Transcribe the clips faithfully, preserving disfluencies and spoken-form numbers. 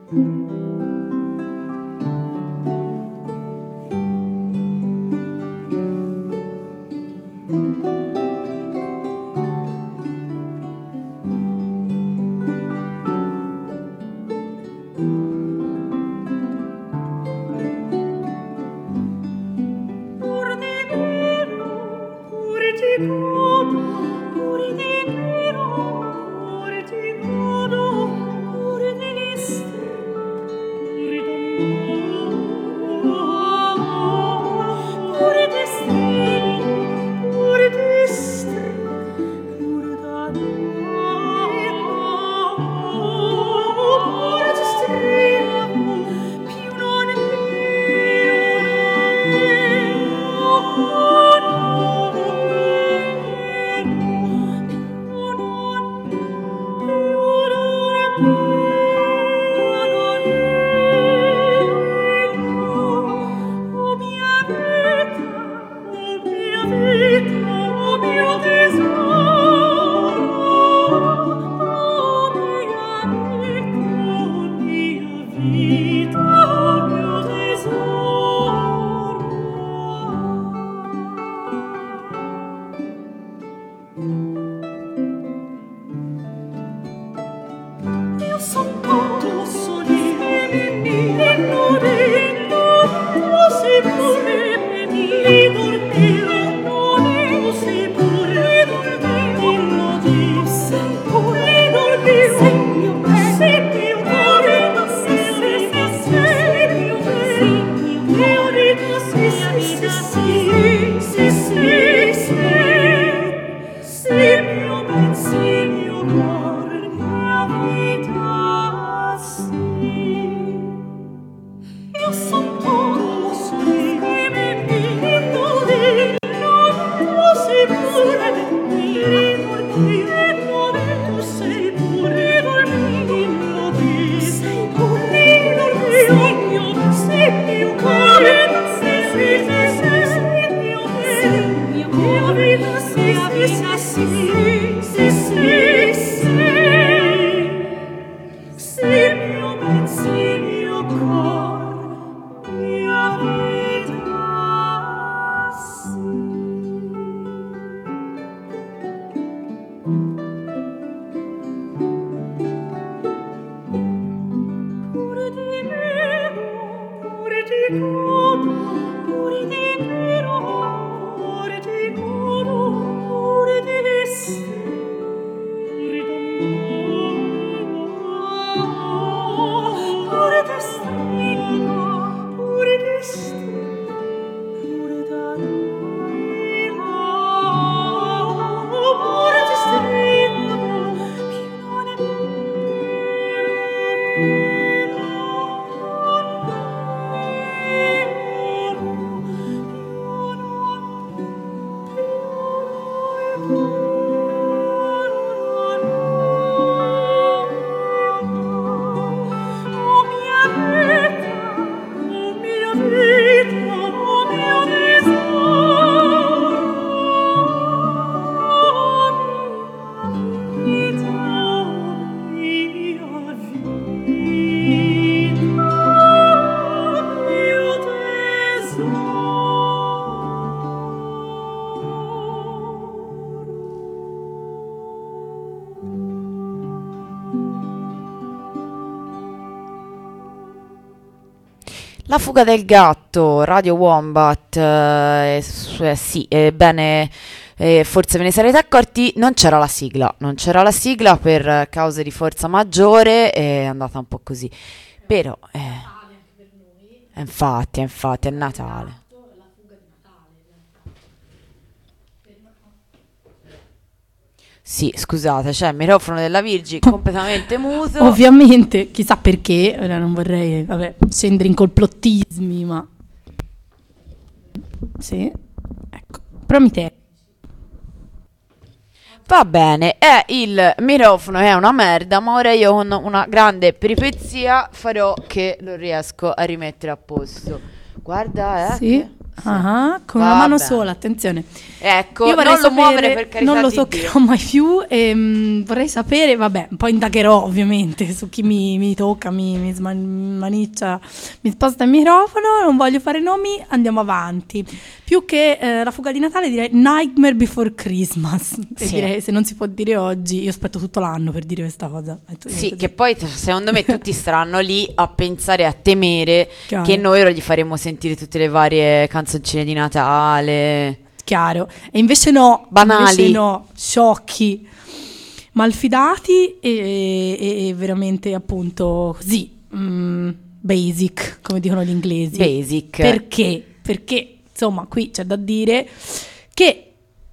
La fuga del gatto, Radio Wombat, eh, eh, sì, ebbene, eh, forse ve ne sarete accorti, non c'era la sigla, non c'era la sigla per cause di forza maggiore, è andata un po' così, però, eh, infatti, infatti, è Natale. Sì, scusate, c'è il microfono della Virgi completamente muto. Ovviamente, chissà perché, ora non vorrei, vabbè, scendere in complottismi, ma... Sì, ecco, promite. Va bene, è il microfono è una merda, ma ora io con una grande peripezia farò che lo riesco a rimettere a posto. Guarda, eh, sì. che Ah, con Vabbè. una mano sola, attenzione. Ecco, Io vorrei non lo muovere sapere- per carità non lo di toccherò Dio. mai più e mm, vorrei sapere, vabbè, poi indagherò ovviamente su chi mi, mi tocca, mi, mi sman- maniccia, mi sposta il microfono, non voglio fare nomi, andiamo avanti. Più che eh, la fuga di Natale direi Nightmare Before Christmas, e Sì. direi se non si può dire oggi, io aspetto tutto l'anno per dire questa cosa. E tu- Sì, così. che poi t- secondo me tutti staranno lì a pensare, a temere Chiaro. che noi ora gli faremo sentire tutte le varie canzoncine di Natale. Chiaro, e invece no, Banali. invece no, sciocchi, malfidati e, e- e veramente appunto così, mm, basic, come dicono gli inglesi. Basic. Perché? Perché, insomma, qui c'è da dire che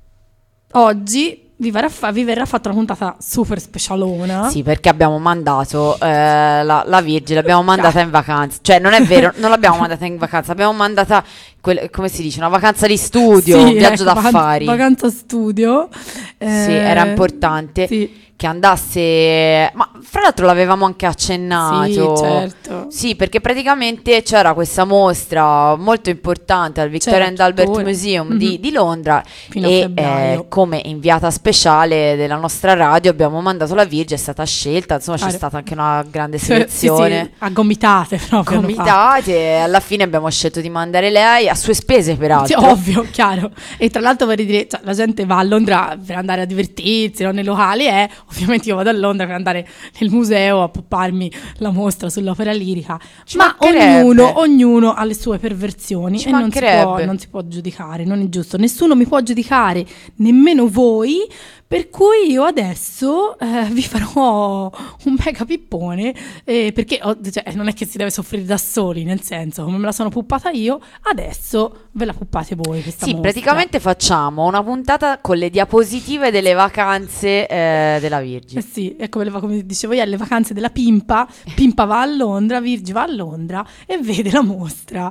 oggi vi verrà, fa- vi verrà fatta una puntata super specialona. Sì, perché abbiamo mandato eh, la, la Virgine, l'abbiamo mandata in vacanza. Cioè, non è vero, non l'abbiamo mandata in vacanza, l'abbiamo mandata, quel- come si dice, una vacanza di studio, Sì, un viaggio ecco, vacan- d'affari. Vacanza studio. Sì, era importante Sì. che andasse, ma fra l'altro l'avevamo anche accennato. Sì, certo. Sì, perché praticamente c'era questa mostra molto importante al Victoria C'era and Albert tuttora. Museum di, Mhm. di Londra Fino a e febbraio. eh, come inviata speciale della nostra radio abbiamo mandato la Virge, è stata scelta, insomma c'è Chiaro. stata anche una grande Sì, selezione. sì, a gomitate proprio. hanno fatto. Comitate, e alla fine abbiamo scelto di mandare lei a sue spese peraltro. Sì, ovvio, chiaro. E tra l'altro vorrei dire, cioè, la gente va a Londra per andare a divertirsi, no, nei locali, e ovviamente io vado a Londra per andare nel museo a popparmi la mostra sull'opera lirica. Ci Ma mancherebbe. ognuno, ognuno ha le sue perversioni Ci e non si, può, mancherebbe. non si può giudicare, non è giusto. Nessuno mi può giudicare, nemmeno voi. Per cui io adesso eh, vi farò un mega pippone, eh, perché oh, cioè, non è che si deve soffrire da soli, nel senso, come me la sono puppata io, adesso ve la puppate voi questa Sì, mostra. praticamente facciamo una puntata con le diapositive delle vacanze eh, della Eh Virgine. sì, è come, le, come dicevo io, le vacanze della Pimpa. Pimpa va a Londra, Virgi va a Londra e vede la mostra,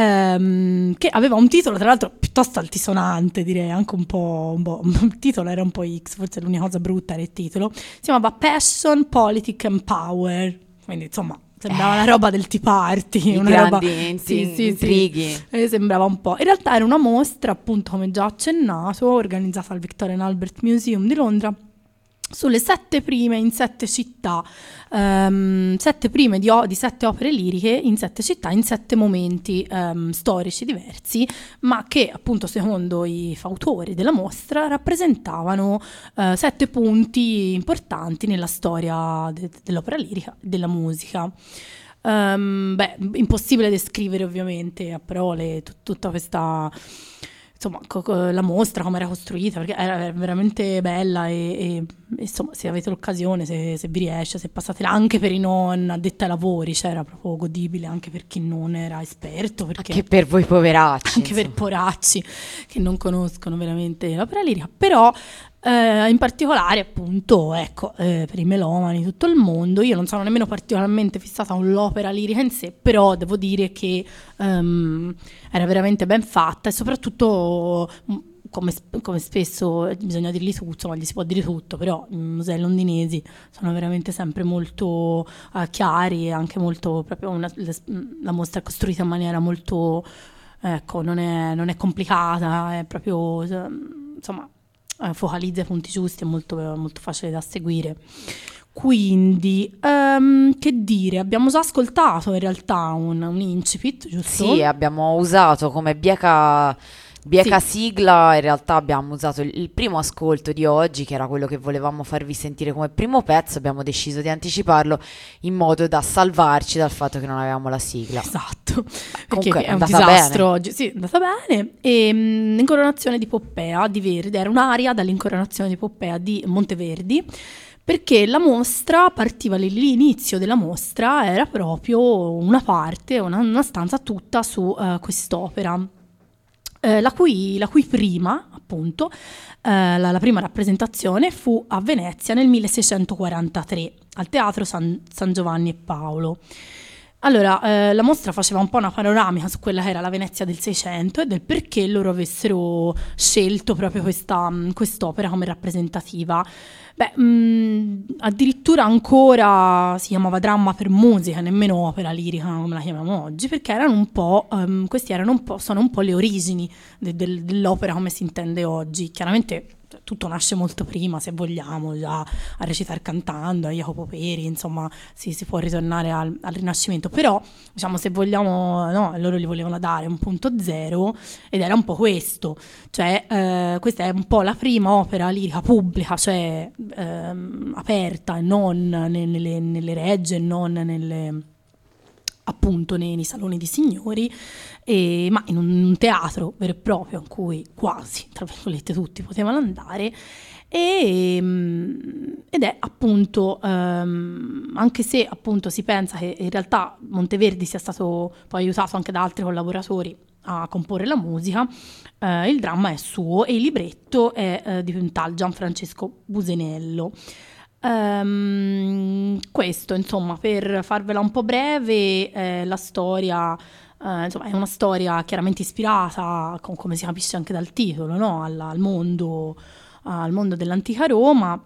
ehm, che aveva un titolo tra l'altro piuttosto altisonante, direi anche un po', un po', il titolo era un po' X, forse l'unica cosa brutta era il titolo. Si chiamava Passion, Politics and Power, quindi insomma sembrava una roba del Tea Party, I una grandi roba, inti- sì, sì, sì. intrighi. Eh, sembrava un po'. In realtà era una mostra, appunto, come già accennato, organizzata al Victoria and Albert Museum di Londra, sulle sette prime in sette città, ehm, sette prime di, o- di sette opere liriche in sette città, in sette momenti ehm, storici diversi, ma che appunto secondo i fautori della mostra rappresentavano eh, sette punti importanti nella storia de- dell'opera lirica e della musica. Ehm, beh, impossibile descrivere ovviamente a parole tut- tutta questa, insomma, co- co- la mostra, come era costruita, perché era veramente bella e, e, insomma, se avete l'occasione, se, se vi riesce, se passate là, anche per i non addetti ai lavori, cioè era proprio godibile anche per chi non era esperto, perché Anche per voi poveracci. anche per insomma. poracci che non conoscono veramente l'opera lirica, però eh, in particolare appunto ecco eh, per i melomani di tutto il mondo. Io non sono nemmeno particolarmente fissata con l'opera lirica in sé, però devo dire che ehm, era veramente ben fatta e soprattutto mh, come, sp- come spesso bisogna dirgli tutto, insomma gli si può dire tutto, però i musei londinesi sono veramente sempre molto eh, chiari e anche molto proprio una, le- la mostra è costruita in maniera molto, ecco, non è, non è complicata, è proprio eh, insomma eh, focalizza i punti giusti, è molto, molto facile da seguire. Quindi, ehm, che dire, abbiamo già ascoltato in realtà un, un incipit, giusto? Sì, abbiamo usato come bieca, bieca Sì. sigla, in realtà abbiamo usato il, il primo ascolto di oggi, che era quello che volevamo farvi sentire come primo pezzo, abbiamo deciso di anticiparlo in modo da salvarci dal fatto che non avevamo la sigla. Esatto, Comunque perché è è un andata disastro bene. oggi. Sì, è andata bene. E, mh, l'incoronazione di Poppea di Verdi era un'aria dall'incoronazione di Poppea di Monteverdi, perché la mostra partiva, l'inizio della mostra era proprio una parte, una, una stanza tutta su eh, quest'opera. Eh, la, cui, la cui prima, appunto, eh, la, la prima rappresentazione fu a Venezia nel milleseicentoquarantatré al Teatro San, San Giovanni e Paolo. Allora, eh, la mostra faceva un po' una panoramica su quella che era la Venezia del Seicento e del perché loro avessero scelto proprio questa, mh, quest'opera come rappresentativa. Beh, mh, addirittura ancora si chiamava dramma per musica, nemmeno opera lirica come la chiamiamo oggi, perché erano un po', ehm, questi erano un po', sono un po' le origini de- del- dell'opera come si intende oggi. Chiaramente tutto nasce molto prima, se vogliamo, già a recitare cantando, a Jacopo Peri, insomma, si, si può ritornare al, al Rinascimento, però, diciamo, se vogliamo, no, loro gli volevano dare un punto zero, ed era un po' questo, cioè, eh, questa è un po' la prima opera lirica pubblica, cioè, ehm, aperta, e non nelle, nelle regge, non nelle, appunto nei, nei saloni di signori, e, ma in un, un teatro vero e proprio in cui quasi, tra virgolette, tutti potevano andare. E, mm, ed è appunto, um, anche se appunto si pensa che in realtà Monteverdi sia stato poi aiutato anche da altri collaboratori a comporre la musica, eh, il dramma è suo e il libretto è eh, di un tal Gianfrancesco Busenello. Um, questo, insomma, per farvela un po' breve, eh, la storia, eh, insomma, è una storia chiaramente ispirata, com- come si capisce anche dal titolo, no? al, al mondo, al mondo dell'antica Roma,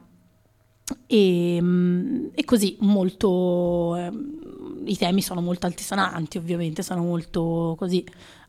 e, mm, e così molto, eh, i temi sono molto altisonanti, ovviamente, sono molto così,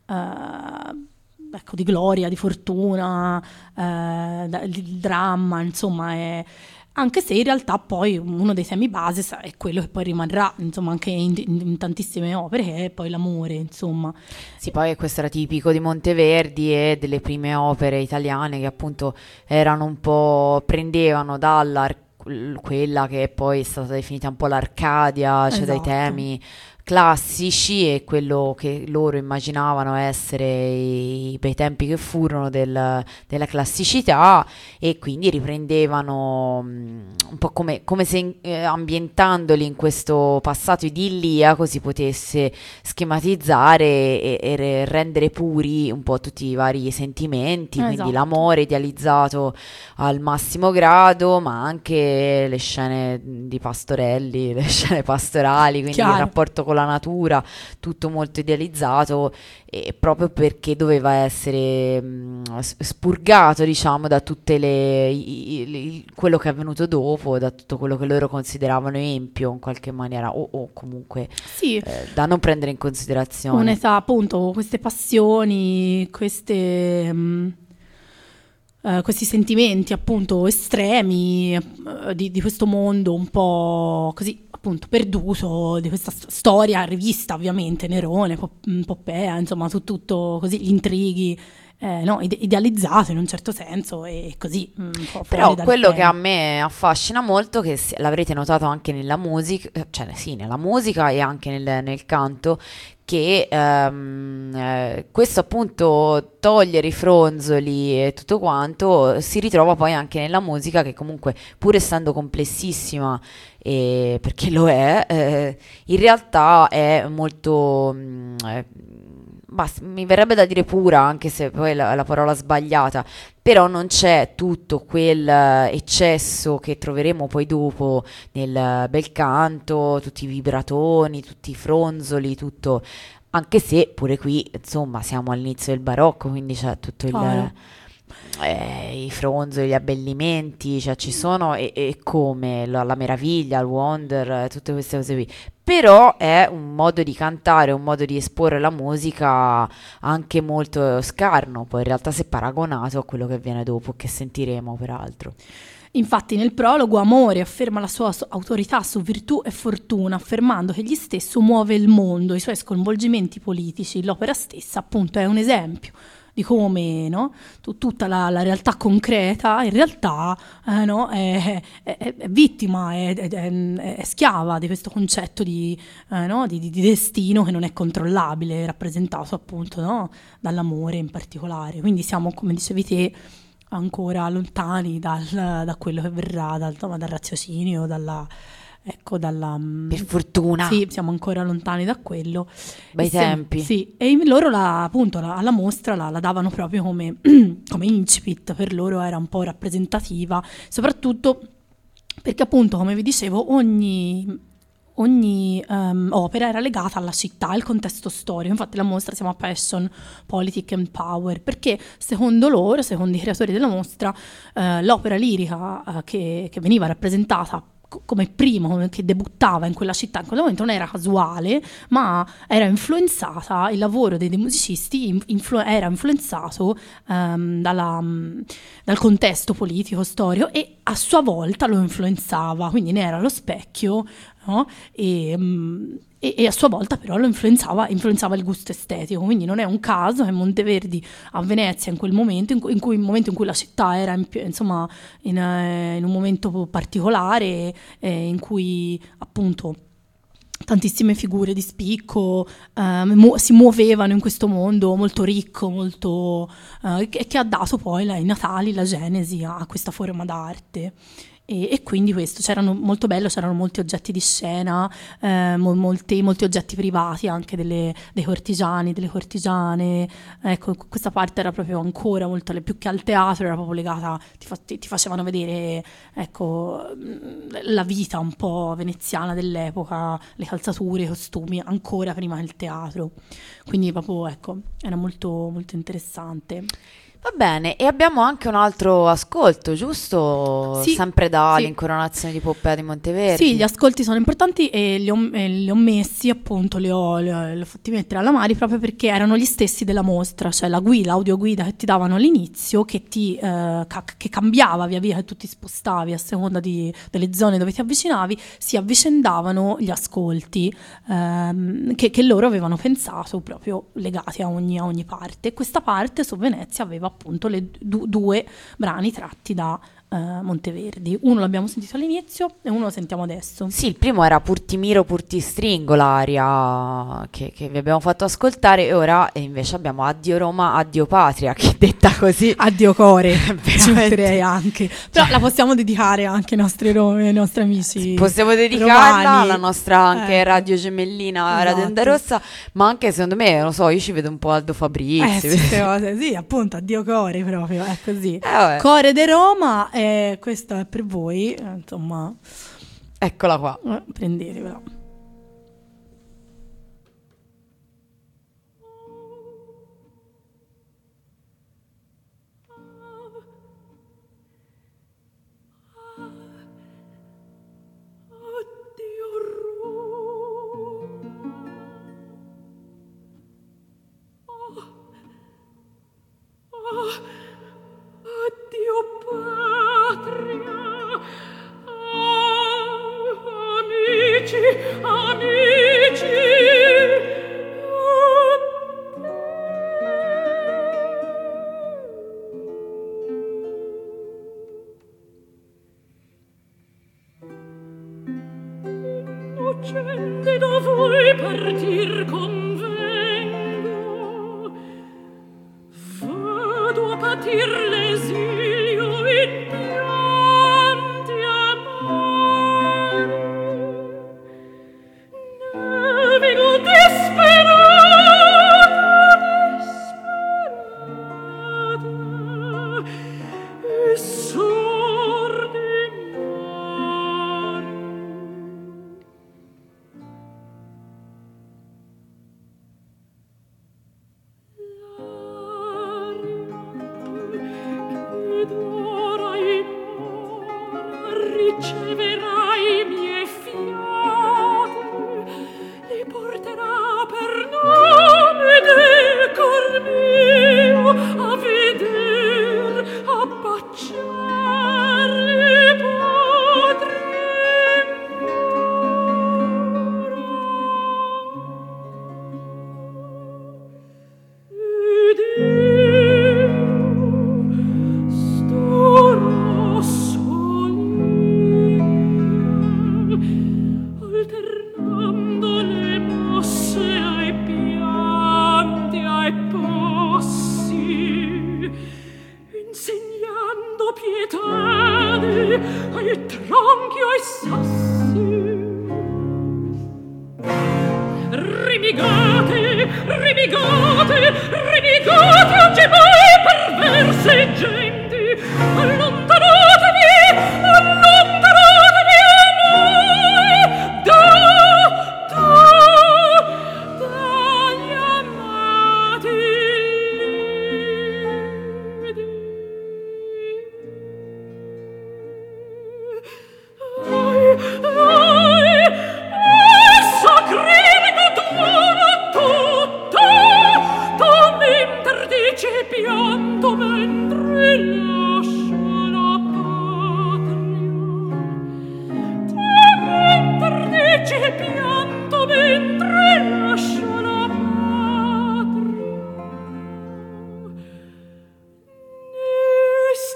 eh, ecco, di gloria, di fortuna, eh, da- il dramma, insomma, è anche se in realtà poi uno dei temi base sa- è quello che poi rimarrà, insomma, anche in, in- in tantissime opere, che è poi l'amore, insomma. Sì, poi questo era tipico di Monteverdi e delle prime opere italiane che appunto erano un po', prendevano dalla quella che poi è stata definita un po' l'Arcadia, cioè dai Esatto. temi classici e quello che loro immaginavano essere i bei tempi che furono del- della classicità, e quindi riprendevano mm, un po' come, come se in- eh, ambientandoli in questo passato idilliaco si potesse schematizzare e, e re- rendere puri un po' tutti i vari sentimenti, quindi Esatto. l'amore idealizzato al massimo grado, ma anche le scene di pastorelli, le scene pastorali, quindi il Chiaro. rapporto con la natura, tutto molto idealizzato, e proprio perché doveva essere mh, s- spurgato, diciamo, da tutte le i- i- i- quello che è avvenuto dopo, da tutto quello che loro consideravano empio in qualche maniera, o, o comunque Sì, eh, da non prendere in considerazione. un'età, appunto, queste passioni, queste, mm, eh, questi sentimenti appunto estremi, eh, di, di questo mondo un po' così appunto perduto, di questa st- storia rivista, ovviamente, Nerone, Pop- mm, Poppea, insomma, su tutto così, gli intrighi, eh, no, ide- idealizzato in un certo senso, e così, mm, un po' fuori Però dal quello che a tema. me affascina molto, che se- l'avrete notato anche nella musica, eh, cioè sì, nella musica e anche nel, nel canto, che ehm, eh, questo appunto togliere i fronzoli e tutto quanto si ritrova poi anche nella musica, che comunque, pur essendo complessissima, eh, perché lo è, eh, in realtà è molto... mm, eh, bas- mi verrebbe da dire pura, anche se poi è la, è la parola sbagliata, però non c'è tutto quel eh, eccesso che troveremo poi dopo nel eh, bel canto, tutti i vibratoni, tutti i fronzoli, tutto, anche se pure qui, insomma, siamo all'inizio del barocco, quindi c'è tutto il, Chiaro. eh, i fronzoli, gli abbellimenti, cioè ci sono, e, e come la, la meraviglia, il wonder, eh, tutte queste cose qui. Però è un modo di cantare, un modo di esporre la musica anche molto scarno, poi in realtà, se paragonato a quello che viene dopo, che sentiremo peraltro. Infatti nel prologo Amore afferma la sua so- autorità su virtù e fortuna, affermando che egli stesso muove il mondo, i suoi sconvolgimenti politici. L'opera stessa appunto è un esempio di come, no, tu- tutta la, la realtà concreta in realtà, eh, no, è, è- è- è vittima, è, è- è- è schiava di questo concetto di, eh, no, di- di- di destino che non è controllabile, rappresentato appunto, no, dall'amore in particolare. Quindi siamo, come dicevi te, ancora lontani dal, da quello che verrà, dal, insomma, dal raziocinio, dalla, ecco, dalla... mm, Per fortuna, Sì, siamo ancora lontani da quello. bei E siamo- tempi. Sì, e in- loro la, appunto la- alla mostra la, la davano proprio come, come incipit, per loro era un po' rappresentativa, soprattutto perché appunto, come vi dicevo, ogni, ogni um, opera era legata alla città, al contesto storico. Infatti la mostra si chiama Passion, Politics and Power, perché secondo loro, secondo i creatori della mostra, uh, l'opera lirica uh, che, che veniva rappresentata come primo, che debuttava in quella città in quel momento, non era casuale, ma era influenzata, il lavoro dei, dei musicisti influ- era influenzato um, dalla, um, dal contesto politico, storico, e a sua volta lo influenzava, quindi ne era lo specchio, no? E, um, e, e a sua volta però lo influenzava, influenzava il gusto estetico. Quindi non è un caso che Monteverdi a Venezia, in quel momento in cui, in cui, il momento in cui la città era in, insomma in, eh, in un momento particolare, eh, in cui appunto tantissime figure di spicco eh, mu- si muovevano in questo mondo molto ricco, molto eh, che, che ha dato poi la, i natali, la genesi a, a questa forma d'arte. E, e quindi questo, c'erano molto bello, c'erano molti oggetti di scena, eh, mo- molti, molti oggetti privati anche delle, dei cortigiani, delle cortigiane. Ecco, questa parte era proprio ancora molto, più che al teatro, era proprio legata, ti, fa- ti, ti facevano vedere, ecco, la vita un po' veneziana dell'epoca, le calzature, i costumi, ancora prima del teatro. Quindi proprio, ecco, era molto, molto interessante. Va bene, e abbiamo anche un altro ascolto, giusto? Sì, Sempre da sì. l'Incoronazione di Poppea di Monteverdi. Sì, gli ascolti sono importanti e li ho, e li ho messi, appunto, li ho, li, ho, li ho fatti mettere alla Mari proprio perché erano gli stessi della mostra, cioè la guida, l'audioguida che ti davano all'inizio, che ti eh, ca- che cambiava via via che tu ti spostavi a seconda di, delle zone dove ti avvicinavi, si avvicendavano gli ascolti ehm, che, che loro avevano pensato proprio legati a ogni, a ogni parte. E questa parte su Venezia aveva appunto le du- due brani tratti da uh, Monteverdi. Uno l'abbiamo sentito all'inizio e uno lo sentiamo adesso. Sì, il primo era Pur ti miro, pur ti stringo, l'aria che, che vi abbiamo fatto ascoltare, e ora e invece abbiamo Addio Roma, addio Patria, che detta così... Addio Core, ci metterei anche. Però la possiamo dedicare anche ai nostri, ro- ai nostri amici Possiamo dedicarla romani. alla nostra anche eh. radio gemellina, Esatto. Radio Onda Rossa, ma anche secondo me, non lo so, io ci vedo un po' Aldo Fabrizi. Eh, sì, cose. Sì, appunto, addio Core proprio, è così. Eh, Core de Roma, e questo è per voi, eh, insomma. Eccola qua. Eh, prendetevela. Addio patria, ah, amici, amici, innocente da voi partir convengo, vado a patir l'esilio in pianti amari, navigo disperata, disperata, e sordi mari. Ed ora in ora riceverai mie fiate, li porterà per nome del cor mio a veder, a baciarli potrei ed io starò solina, alternando le mosse ai pianti, ai possi, insegnando pietade ai tronchi, ai sassi. Rimigate, rimigate, rimigate, oggi voi perverse genti, allontanatevi, allontanatevi a voi, da pianto mentre lascio la patria. Te mentre dici pianto mentre lascio la patria. Ne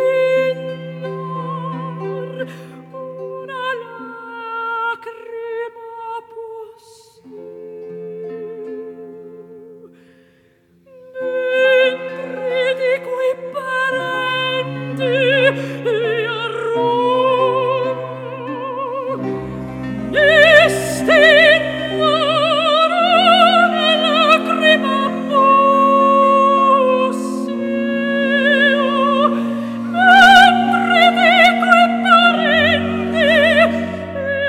stinnar una lacrima posso. Mentre di quei parenti e a Roma ne stinnar una lacrima posso. Mentre di quei parenti e a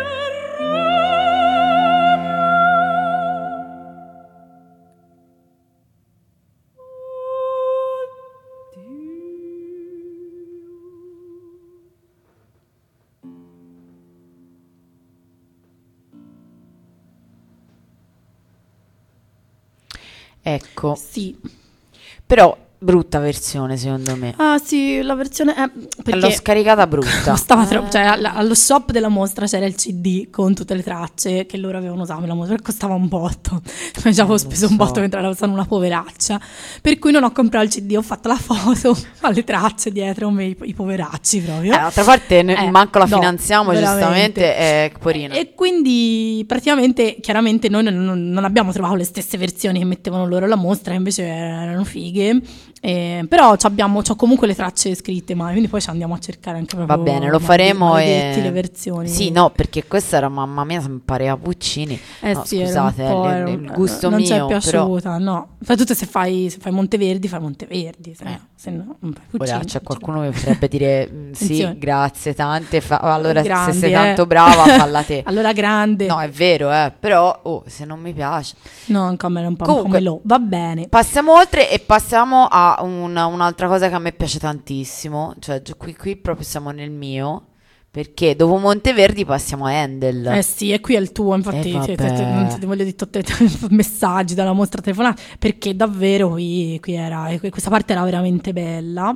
Ecco, Sì. però brutta versione secondo me. Ah sì, la versione è L'ho perché scaricata brutta. costava troppo, cioè all- allo shop della mostra c'era il C D con tutte le tracce che loro avevano usato per la mostra e costava un botto. Cioè, già avevo lo speso un so. botto mentre ero stata una poveraccia, per cui non ho comprato il C D, ho fatto la foto alle tracce dietro me, i, i poveracci proprio. Eh, d'altra parte ne- Eh, manco la no, finanziamo, veramente. giustamente, è porina. E quindi praticamente, chiaramente noi non, non- non abbiamo trovato le stesse versioni che mettevano loro alla mostra, che invece erano fighe. Eh, però ci abbiamo c'ho comunque le tracce scritte, ma quindi poi ci andiamo a cercare anche proprio Va bene, lo maled- faremo maledetti e... le versioni. Sì, no, perché questa era, mamma mia, mi pareva Puccini. Eh No, sì, era scusate, un po', è il, era il un- gusto non mio, ci è però... piaciuta, no. Soprattutto se fai, se fai Monteverdi, fai Monteverdi, se, Eh. se no non fai Ora Puccini. c'è qualcuno che potrebbe dire mm, sì, Attenzione. grazie tante, fa- allora Grandi, se sei eh. tanto brava falla te. Allora grande. No, è vero, eh, però oh, se non mi piace. No, anche a me era un po' Comunque- come lo. Va bene. Passiamo oltre e passiamo a una- un'altra cosa che a me piace tantissimo, cioè gi- qui, qui proprio siamo nel mio, perché dopo Monteverdi passiamo a Handel. Eh sì, e qui è il tuo, infatti Eh, ti, ti- vabbè. non ti voglio dire tutti i messaggi dalla mostra telefonata, perché davvero qui, qui era, e questa parte era veramente bella.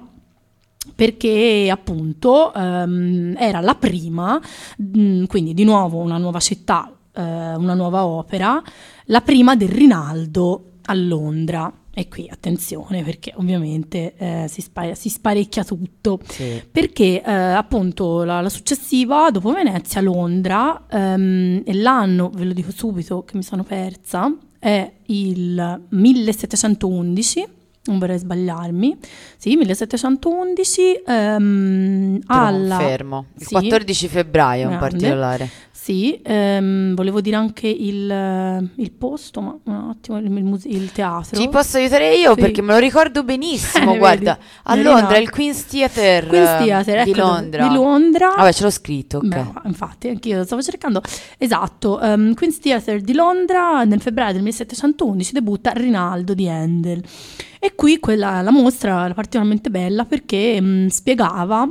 Perché appunto ehm, era la prima, mh, quindi di nuovo una nuova città, eh, una nuova opera, la prima del Rinaldo a Londra. E qui attenzione perché ovviamente eh, si, spa- si sparecchia tutto. Sì. Perché eh, appunto la, la successiva, dopo Venezia, Londra, ehm, e l'anno, ve lo dico subito che mi sono persa, è il millesettecentoundici, non vorrei sbagliarmi, sì, millesettecentoundici, ehm, Te lo alla... confermo. Il sì, quattordici febbraio in grande. particolare. Sì, ehm, volevo dire anche il, il posto, ma un attimo, il, il muse- il teatro. Ti posso aiutare io Sì. perché me lo ricordo benissimo, Eh, guarda, vedi? a Mi Londra, rimane. il Queen's Theatre, Queen's Theatre, di ecco, Londra. di Londra. Vabbè, ce l'ho scritto, ok. Brava, infatti, anch'io lo stavo cercando. Esatto, um, Queen's Theatre di Londra nel febbraio del millesettecentoundici debutta Rinaldo di Handel. E qui quella, la mostra era particolarmente bella perché mh, spiegava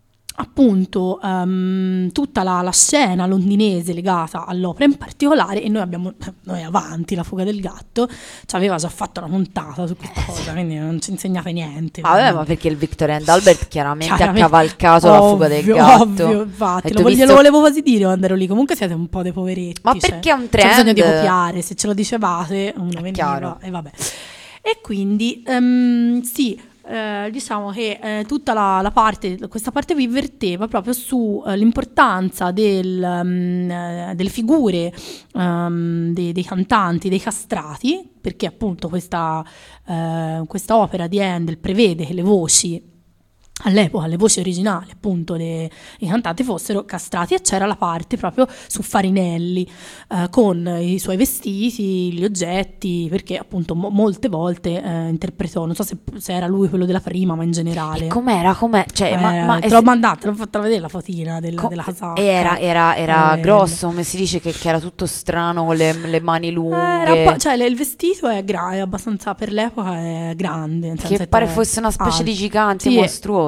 appunto um, tutta la, la scena londinese legata all'opera in particolare, e noi abbiamo, noi avanti, La fuga del gatto ci aveva già fatto una puntata su questa cosa, quindi non ci insegnate niente. Ma vabbè, quindi- ma perché il Victoria and Albert chiaramente, Chiaramente, ha cavalcato la fuga del ovvio, gatto. ovvio, infatti, Hai lo, tu voglio- visto- lo volevo quasi dire quando ero lì. Comunque siete un po' dei poveretti. Ma cioè, perché è un c'è bisogno di trend? copiare, se ce lo dicevate uno veniva chiaro. e vabbè. E quindi ehm, sì, eh, diciamo che eh, tutta la, la parte, questa parte qui verteva proprio sull'importanza del, ehm, eh, delle figure ehm, dei, dei cantanti, dei castrati, perché appunto questa, eh, questa opera di Handel prevede che le voci all'epoca, le voci originali appunto dei i cantanti fossero castrati, e c'era la parte proprio su Farinelli eh, con i suoi vestiti, gli oggetti, perché appunto mo- molte volte eh, interpretò, non so se, se era lui quello della prima, ma in generale E com'era? Com'è? Cioè, ma, Eh, ma te l'ho mandata, te l'ho fatta vedere la fotina della, co- della casacca. Era, era, era Eh, grosso, come si dice, che, che era tutto strano, con le, le mani lunghe. Eh, era un po'- cioè le- il vestito è, gra- è abbastanza, per l'epoca è grande, nel senso Che è pare tre- fosse una specie alto. di gigante Sì, mostruoso.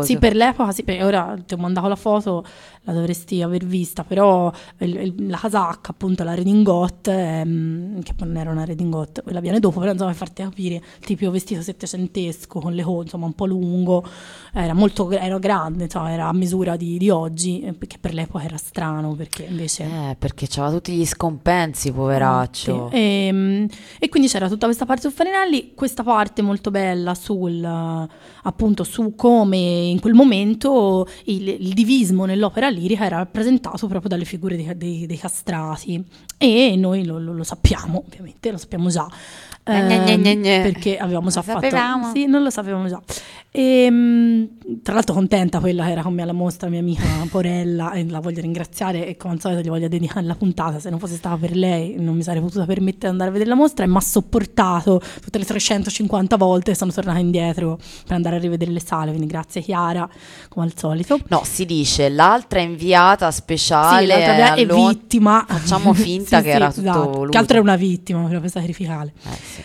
Sì, per l'epoca, sì, per- ora ti ho mandato la foto, la dovresti aver vista, però il- il- la casacca, appunto, la redingote, ehm, che poi non era una redingote, quella viene dopo, però insomma per farti capire, il tipico vestito settecentesco, con le co, insomma un po' lungo, era molto era grande, insomma, era a misura di, di oggi, eh, perché per l'epoca era strano, perché invece... Eh, perché c'aveva tutti gli scompensi, poveraccio. Sì. E, e quindi c'era tutta questa parte su Farinelli, questa parte molto bella sul, eh, appunto, su come in quel momento il, il divismo nell'opera lirica era rappresentato proprio dalle figure dei, dei- dei castrati, e noi lo, lo- lo sappiamo, ovviamente, lo sappiamo già. Eh, gne, gne, gne, gne. Perché avevamo già Lo fatto, sapevamo. sì, non lo sapevamo già. E, mh, tra l'altro contenta quella che era con me alla mostra, mia amica Porella, e la voglio ringraziare, e come al solito gli voglio dedicare la puntata. Se non fosse stata per lei non mi sarei potuta permettere di andare a vedere la mostra, e mi ha sopportato tutte le trecentocinquanta volte e sono tornata indietro per andare a rivedere le sale, quindi grazie Chiara, come al solito. No, si dice l'altra inviata speciale Sì, l'altra via- a è Londra. vittima. Facciamo finta Sì, che sì, era tutto esatto. voluto. Che altro è una vittima per questa sacrificale. Eh, sì.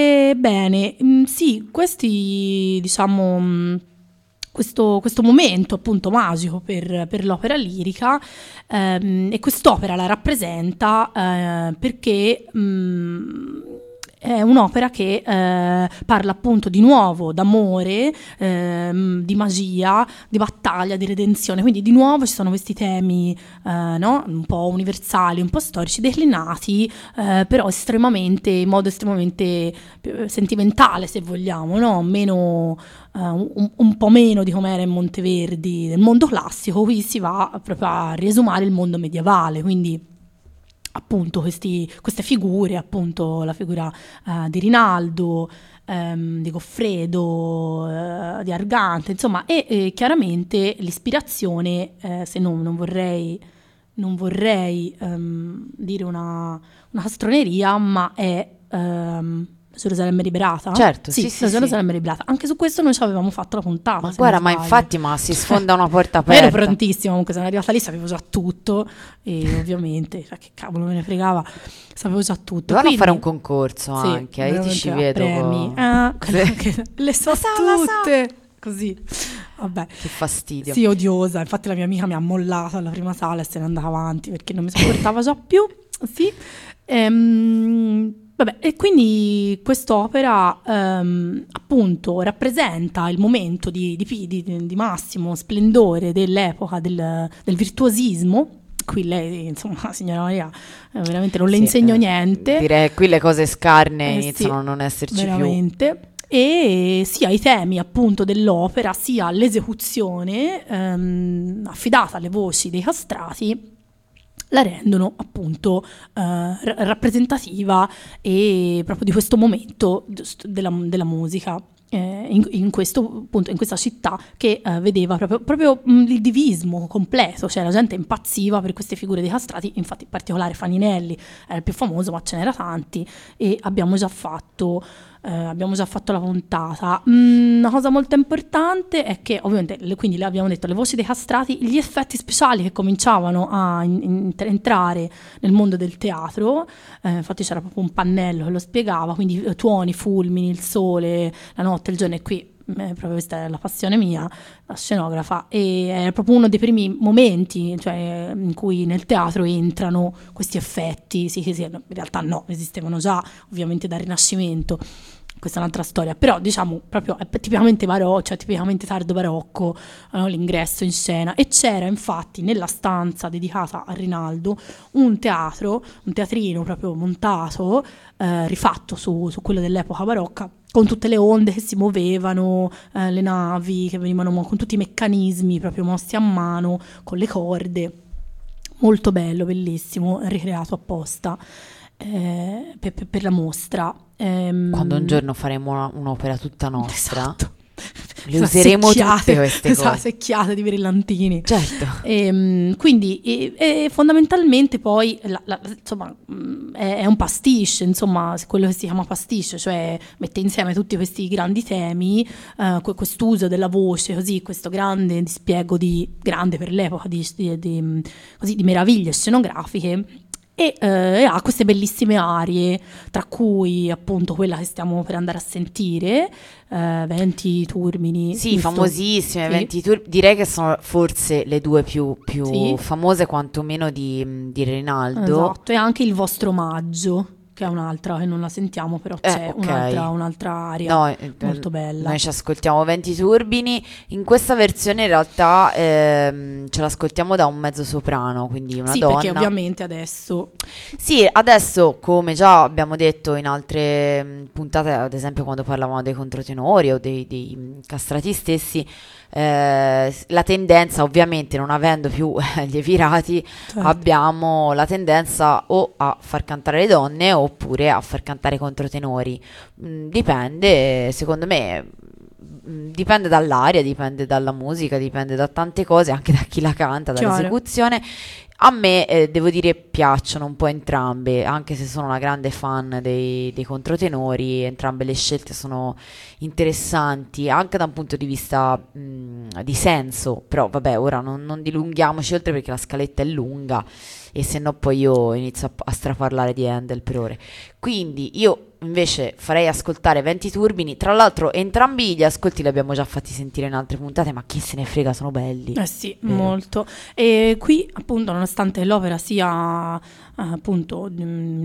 Ebbene, mh, sì, questi, diciamo, mh, questo, questo momento appunto magico per, per l'opera lirica, ehm, e quest'opera la rappresenta eh, perché mh, è un'opera che eh, parla appunto di nuovo d'amore, ehm, di magia, di battaglia, di redenzione, quindi di nuovo ci sono questi temi eh, no? Un po' universali, un po' storici, declinati eh, però estremamente, in modo estremamente eh, sentimentale, se vogliamo, no? Meno, eh, un, un po' meno di com'era in Monteverdi nel mondo classico. Qui si va proprio a riesumare il mondo medievale, quindi appunto questi, queste figure, appunto la figura eh, di Rinaldo, ehm, di Goffredo, eh, di Argante, insomma, e eh, chiaramente l'ispirazione, eh, se no non vorrei, non vorrei ehm, dire una, una castroneria, ma è ehm, Gerusalemme liberata? Certo, sì, sì, la sì. Gerusalemme liberata. Anche su questo noi ci avevamo fatto la puntata. Ma se guarda, non ma sbaglio. infatti, ma si sfonda una porta Ma ero aperta. prontissima, comunque sono arrivata lì, sapevo già tutto, e ovviamente, cioè, che cavolo me ne fregava, sapevo già tutto. Dovevano Quindi- fare un concorso sì, anche, io ti ci veramente vedo. premi. con- Ah, quella Sì. che- le so La so, la so. tutte, così, vabbè. Che fastidio. Sì, odiosa, infatti la mia amica mi ha mollato alla prima sala e se ne andava avanti perché non mi sopportava già più, sì. Ehm, vabbè, e quindi quest'opera ehm, appunto rappresenta il momento di, di- di- di massimo splendore dell'epoca del, del virtuosismo. Qui lei, insomma, la signora Maria, eh, veramente non le Sì, insegno eh, niente. Direi che qui le cose scarne Eh, iniziano sì, a non esserci più. veramente. E sia i temi appunto dell'opera, sia l'esecuzione ehm, affidata alle voci dei castrati la rendono appunto eh, ra- rappresentativa e proprio di questo momento d- della, della musica. eh, In, in questo appunto in questa città che eh, vedeva proprio, proprio mh, il divismo completo, cioè la gente impazziva per queste figure dei castrati, infatti in particolare Faninelli era il più famoso, ma ce n'era tanti, e abbiamo già fatto eh, abbiamo già fatto la puntata. Mm, una cosa molto importante è che ovviamente, le- quindi le abbiamo detto, le voci dei castrati, gli effetti speciali che cominciavano a in- in- entrare nel mondo del teatro, eh, infatti c'era proprio un pannello che lo spiegava, quindi eh, tuoni, fulmini, il sole, la notte, il giorno, e qui eh, proprio questa è la passione mia, la scenografa, e è proprio uno dei primi momenti, cioè, in cui nel teatro entrano questi effetti. Sì, sì, sì, no, in realtà no, esistevano già ovviamente dal Rinascimento, questa è un'altra storia, però diciamo proprio è tipicamente barocco, cioè tipicamente tardo barocco, no, l'ingresso in scena. E c'era infatti nella stanza dedicata a Rinaldo un teatro, un teatrino proprio montato, eh, rifatto su, su quello dell'epoca barocca, con tutte le onde che si muovevano, eh, le navi che venivano, mo- con tutti i meccanismi proprio mossi a mano, con le corde. Molto bello, bellissimo, ricreato apposta eh, per, per- per la mostra. Ehm, Quando un giorno faremo una- un'opera tutta nostra, Esatto. le useremo Secchiate, tutte queste esatto, cose. secchiate di brillantini. Certo. Ehm, quindi e, e fondamentalmente poi la- la- insomma mh, è, è un pastiche, insomma, quello che si chiama pastiche, cioè mette insieme tutti questi grandi temi, eh, que- quest'uso della voce, così, questo grande dispiego di grande per l'epoca di, di- di- così, di meraviglie scenografiche, e eh, ha queste bellissime arie, tra cui appunto quella che stiamo per andare a sentire, eh, Venti turbini. Sì, giusto? famosissime, Sì. venti tur- direi che sono forse le due più, più Sì. famose, quantomeno di, di Rinaldo. Esatto, e anche Il vostro omaggio, che è un'altra che non la sentiamo, però Eh, c'è ok. un'altra, un'altra aria No, eh, molto bella. Noi ci ascoltiamo venti turbini. In questa versione in realtà ehm, ce l'ascoltiamo da un mezzo soprano, quindi una Sì, donna. perché ovviamente adesso Sì, adesso, come già abbiamo detto in altre mh, puntate, ad esempio quando parlavamo dei controtenori o dei, dei, mh, castrati stessi, eh, s- la tendenza, ovviamente non avendo più eh, gli evirati, certo. abbiamo la tendenza o a far cantare le donne oppure a far cantare i controtenori. Mm, dipende, secondo me, mm, dipende dall'aria, dipende dalla musica, dipende da tante cose, anche da chi la canta, Chiaro. dall'esecuzione. A me, eh, devo dire, piacciono un po' entrambe, anche se sono una grande fan dei, dei controtenori, entrambe le scelte sono interessanti, anche da un punto di vista mh, di senso, però vabbè, ora non, non dilunghiamoci oltre perché la scaletta è lunga e se no poi io inizio a, a straparlare di Handel per ore. Quindi io invece farei ascoltare venti turbini, tra l'altro entrambi gli ascolti li abbiamo già fatti sentire in altre puntate, ma chi se ne frega, sono belli. Eh sì, Vero. molto. E qui appunto, nonostante l'opera sia eh, appunto mm,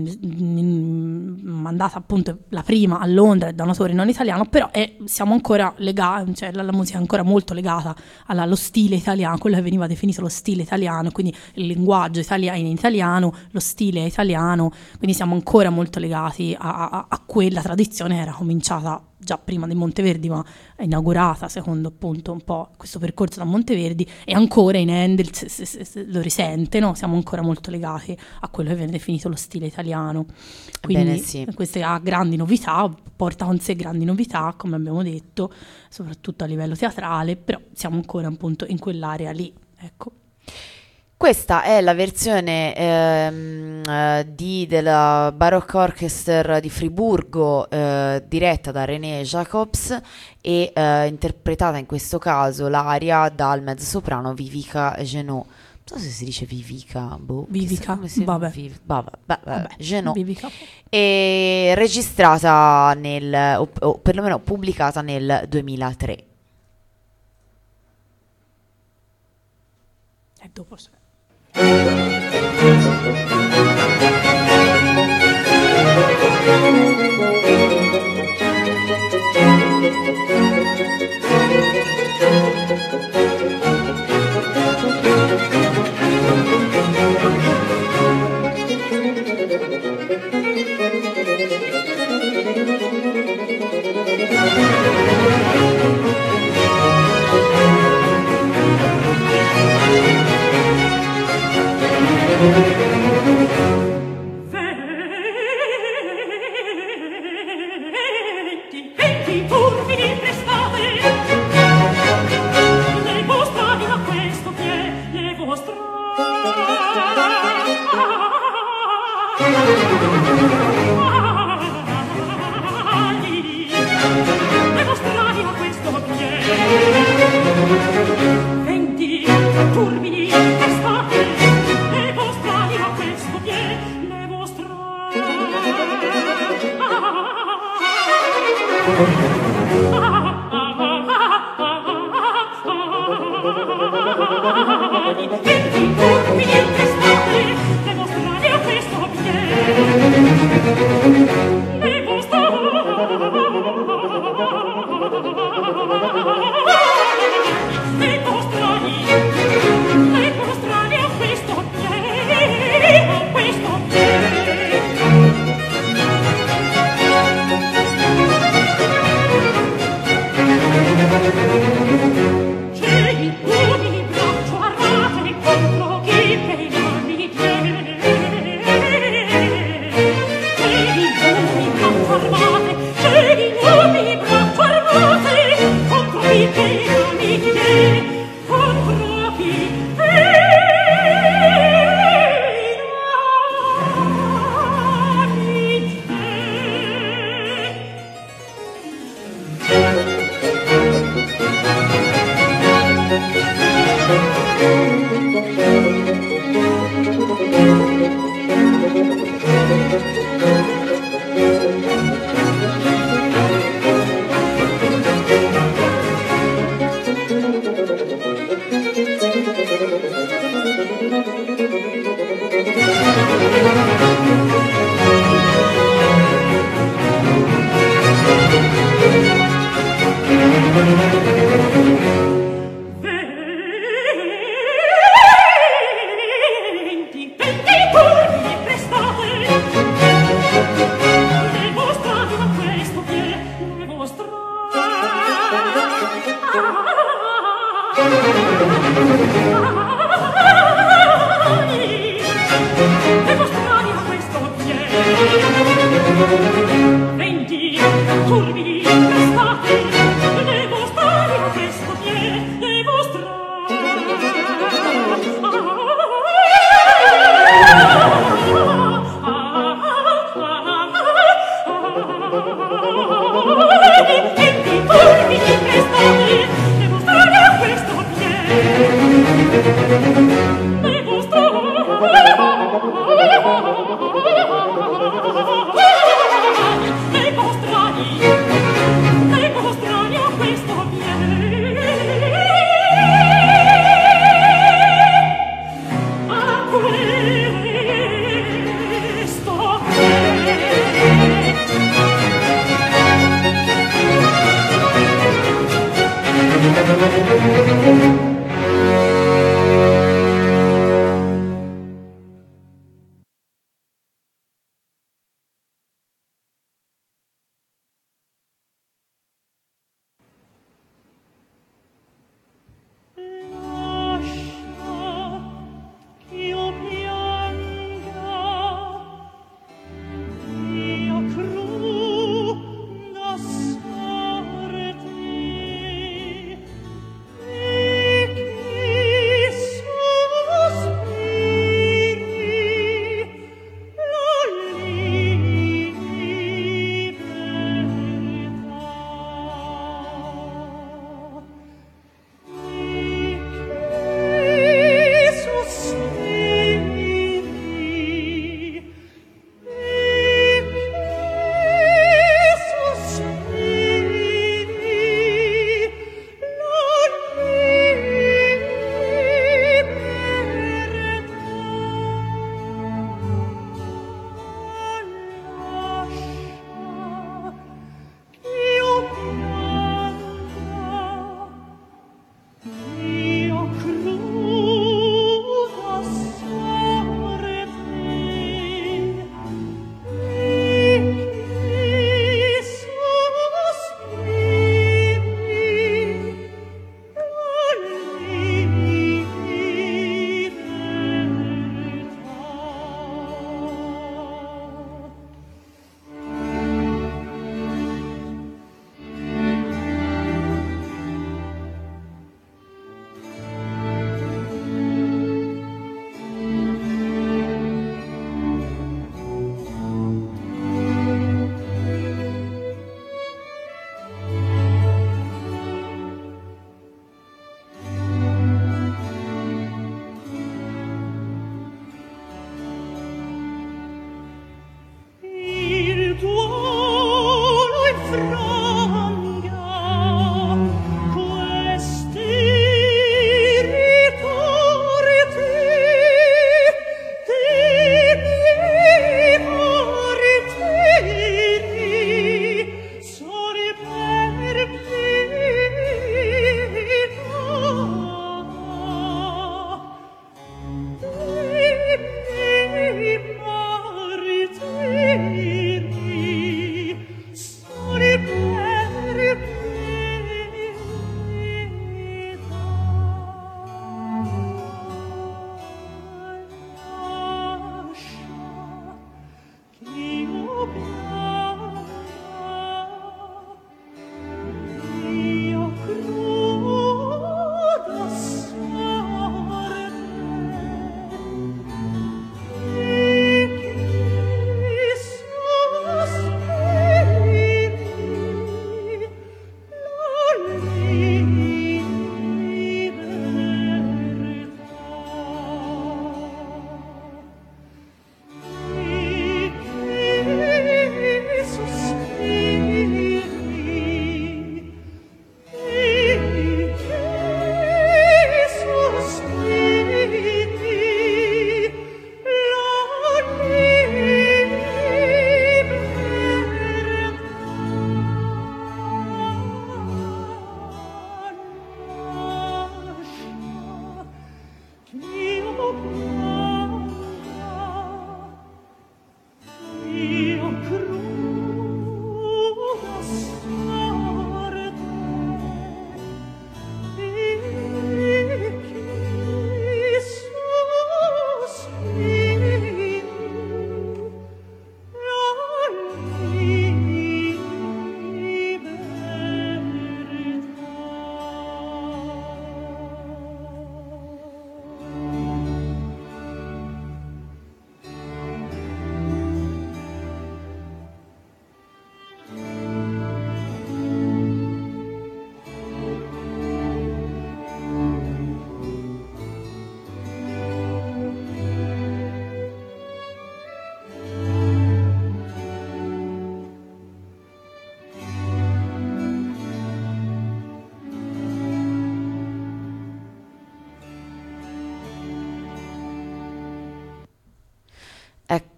mm, mandata appunto la prima a Londra da un autore non italiano, però è- siamo ancora legati, cioè la, la musica è ancora molto legata alla- allo stile italiano, quello che veniva definito lo stile italiano, quindi il linguaggio italiano in italiano, lo stile italiano, quindi siamo ancora molto legati a, a- a quella tradizione che era cominciata già prima di Monteverdi, ma è inaugurata secondo appunto un po' questo percorso da Monteverdi, e ancora in Handel se- se- se- se lo risente, no? Siamo ancora molto legati a quello che viene definito lo stile italiano. Quindi Bene, sì. queste ha grandi novità, porta con sé grandi novità, come abbiamo detto, soprattutto a livello teatrale, però siamo ancora appunto in quell'area lì, ecco. Questa è la versione ehm, eh, di, della Baroque Orchestra di Friburgo, eh, diretta da René Jacobs e eh, interpretata in questo caso l'aria dal mezzosoprano Vivica Genot. Non so se si dice Vivica, boh, Vivica, chissà come si- vabbè. Viv- vabbè, vabbè, Vabbè, Genot. Vivica. E registrata nel, o, o perlomeno pubblicata nel duemilatré. E dopo c'è. Thank you.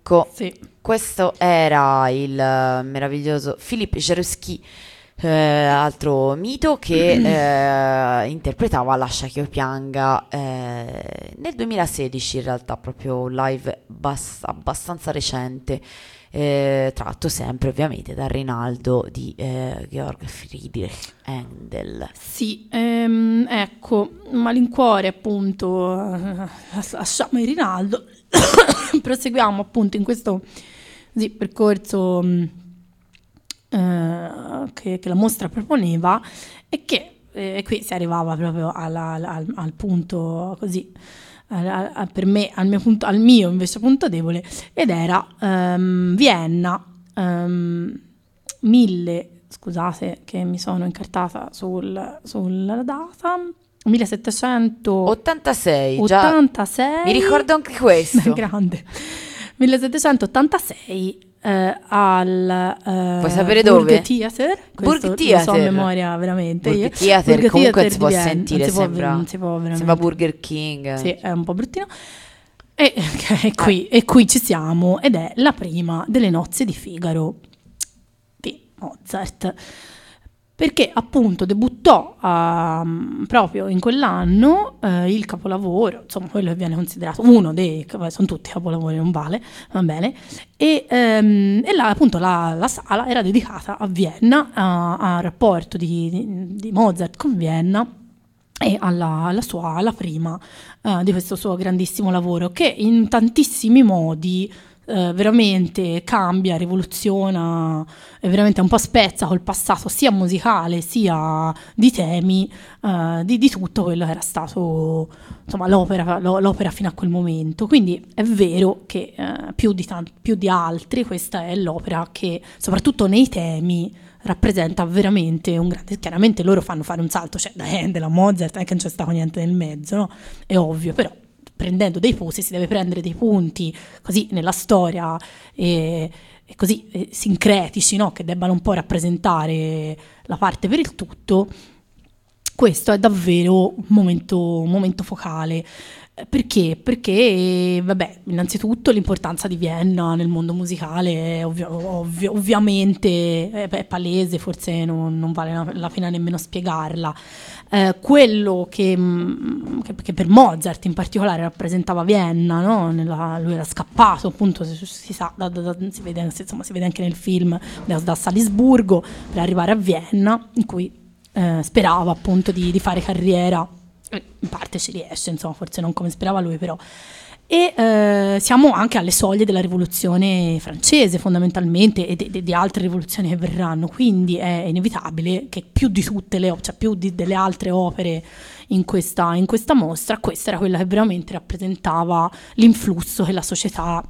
Ecco, Sì. questo era il eh, meraviglioso Philippe Jaroussky, eh, altro mito che eh, interpretava Lascia che io pianga eh, nel duemilasedici, in realtà proprio un live bas- abbastanza recente, eh, tratto sempre ovviamente dal Rinaldo di eh, Georg Friedrich Händel. Sì, ehm, ecco, malincuore appunto, eh, lasciamo il Rinaldo, proseguiamo appunto in questo così, percorso mh, eh, che, che la mostra proponeva e che eh, qui si arrivava proprio alla- al, al punto così, al- al- per me, al mio, punto, al mio invece punto debole, ed era ehm, Vienna, ehm, mille, scusate che mi sono incartata sul, sulla data, millesettecentottantasei, ottantasei, già mi ricordo anche questo. grande, millesettecentottantasei eh, al eh, Vuoi sapere Burg dove? Theater, Burg questo lo so a Theater. memoria veramente. Burg io. Theater, Burg comunque Theater si può di Vienna, sentire, non si può- sembra- non si può veramente. Sembra Burger King. Sì, è un po' bruttino. E, e qui, e qui ci siamo, ed è la prima delle nozze di Figaro di Mozart. Perché appunto debuttò ehm, proprio in quell'anno eh, il capolavoro, insomma quello che viene considerato uno dei, vabbè, sono tutti capolavori, non vale, va bene, e, ehm, e là appunto la, la sala era dedicata a Vienna, a- al rapporto di, di- di Mozart con Vienna e alla, alla sua, alla prima eh, di questo suo grandissimo lavoro, che in tantissimi modi eh, veramente cambia, rivoluziona, e veramente un po' spezza col passato sia musicale sia di temi, eh, di, di tutto quello che era stato insomma l'opera, lo- l'opera fino a quel momento. Quindi è vero che eh, più di, tan- più di altri questa è l'opera che soprattutto nei temi rappresenta veramente un grande. Chiaramente loro fanno fare un salto, cioè da Handel a Mozart, non è che non c'è stato niente nel mezzo, no? È ovvio, però prendendo dei punti si deve prendere dei punti così nella storia e, e così eh, sincretici, no? Che debbano un po' rappresentare la parte per il tutto. Questo è davvero un momento, un momento focale. Eh, Perché? Perché, vabbè, innanzitutto l'importanza di Vienna nel mondo musicale è ovvio- ovvio- ovviamente è, è palese, forse non, non vale la, la pena nemmeno spiegarla. Eh, quello che, mm, che- che per Mozart in particolare rappresentava Vienna, no? Nella- lui era scappato, appunto, si, si sa, da- da- da- si, vede, insomma, si vede anche nel film, da, da Salisburgo per arrivare a Vienna, in cui eh, sperava appunto di, di fare carriera. Eh, in parte ci riesce, insomma, forse non come sperava lui, però. E eh, siamo anche alle soglie della rivoluzione francese, fondamentalmente, e de- de- di altre rivoluzioni che verranno, quindi è inevitabile che più di tutte le opere, cioè più di- delle altre opere in questa, in questa mostra, questa era quella che veramente rappresentava l'influsso che la società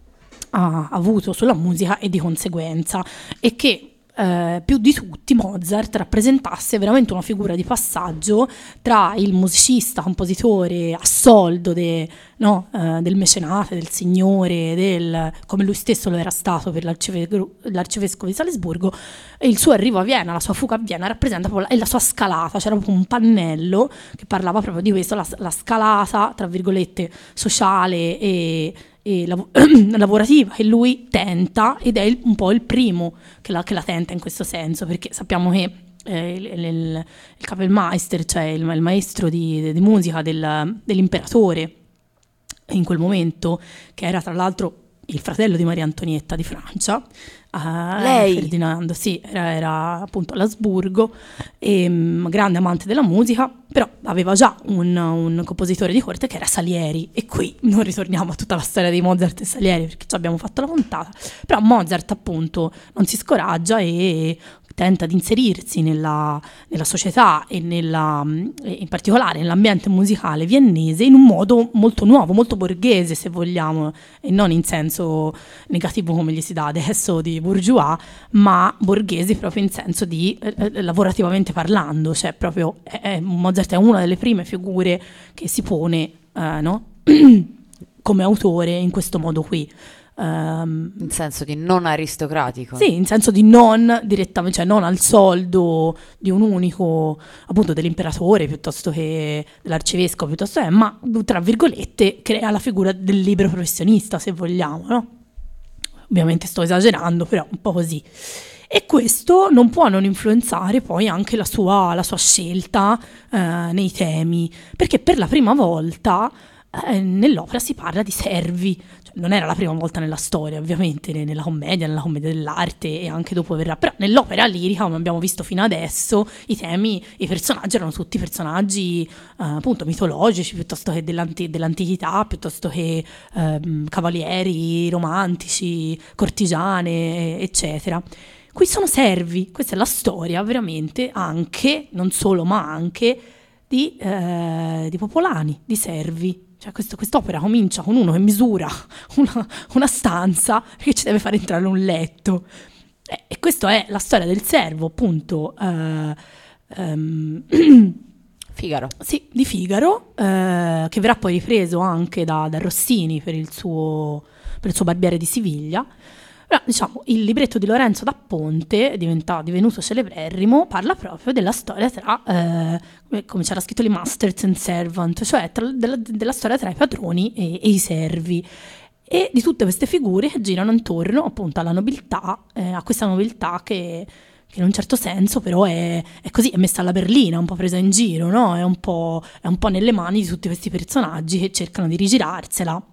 ha avuto sulla musica e di conseguenza, e che eh, più di tutti Mozart rappresentasse veramente una figura di passaggio tra il musicista, compositore a soldo de- no, eh, del mecenate, del signore, del, come lui stesso lo era stato per l'arcive- l'arcivescovo di Salisburgo, e il suo arrivo a Vienna, la sua fuga a Vienna rappresenta proprio la, e la sua scalata, c'era proprio un pannello che parlava proprio di questo, la, la scalata tra virgolette sociale e e lav- lavorativa che lui tenta, ed è il- un po' il primo che la, che la tenta in questo senso, perché sappiamo che eh, il, il, il Kapellmeister, cioè il, il maestro di, di musica del, dell'imperatore in quel momento, che era tra l'altro il fratello di Maria Antonietta di Francia, eh, Lei? Ferdinando, sì, era, era appunto a Asburgo, e, mm, grande amante della musica, però aveva già un, un compositore di corte che era Salieri, e qui non ritorniamo a tutta la storia di Mozart e Salieri perché ci abbiamo fatto la puntata, però Mozart appunto non si scoraggia e tenta di inserirsi nella, nella società e nella, e in particolare nell'ambiente musicale viennese in un modo molto nuovo, molto borghese se vogliamo, e non in senso negativo come gli si dà adesso di bourgeois, ma borghesi proprio in senso di eh, eh, lavorativamente parlando, cioè proprio è, è- Mozart è una delle prime figure che si pone eh, no? come autore in questo modo qui. Ehm, In senso di non aristocratico. sì, in senso di non direttamente, cioè non al soldo di un unico, appunto dell'imperatore piuttosto che dell'arcivescovo, piuttosto che, ma tra virgolette crea la figura del libero professionista, se vogliamo, no? ovviamente sto esagerando, però un po' così. E questo non può non influenzare poi anche la sua, la sua scelta eh, nei temi, perché per la prima volta eh, nell'opera si parla di servi. Cioè, non era la prima volta nella storia, ovviamente, né nella commedia, nella commedia dell'arte, e anche dopo verrà, però nell'opera lirica, come abbiamo visto fino adesso, i temi, i personaggi erano tutti personaggi eh, appunto mitologici, piuttosto che dell'anti- dell'antichità, piuttosto che ehm, cavalieri romantici, cortigiane, eccetera. Qui sono servi, questa è la storia veramente anche, non solo ma anche, di, eh, di popolani, di servi. Cioè questo, quest'opera comincia con uno che misura una, una stanza perché ci deve far entrare un letto. E, e questa è la storia del servo, appunto, eh, ehm, Figaro. sì, di Figaro, eh, che verrà poi ripreso anche da, da Rossini per il suo, per il suo Barbiere di Siviglia. Però, diciamo, il libretto di Lorenzo da Ponte, diventa, divenuto celeberrimo, parla proprio della storia tra, eh, come c'era scritto lì, masters and servant, cioè tra, della, della storia tra i padroni e, e i servi, e di tutte queste figure che girano intorno appunto alla nobiltà, eh, a questa nobiltà che, che in un certo senso però è, è così, è messa alla berlina, un po' presa in giro, no? È un po', è un po' nelle mani di tutti questi personaggi che cercano di rigirarsela.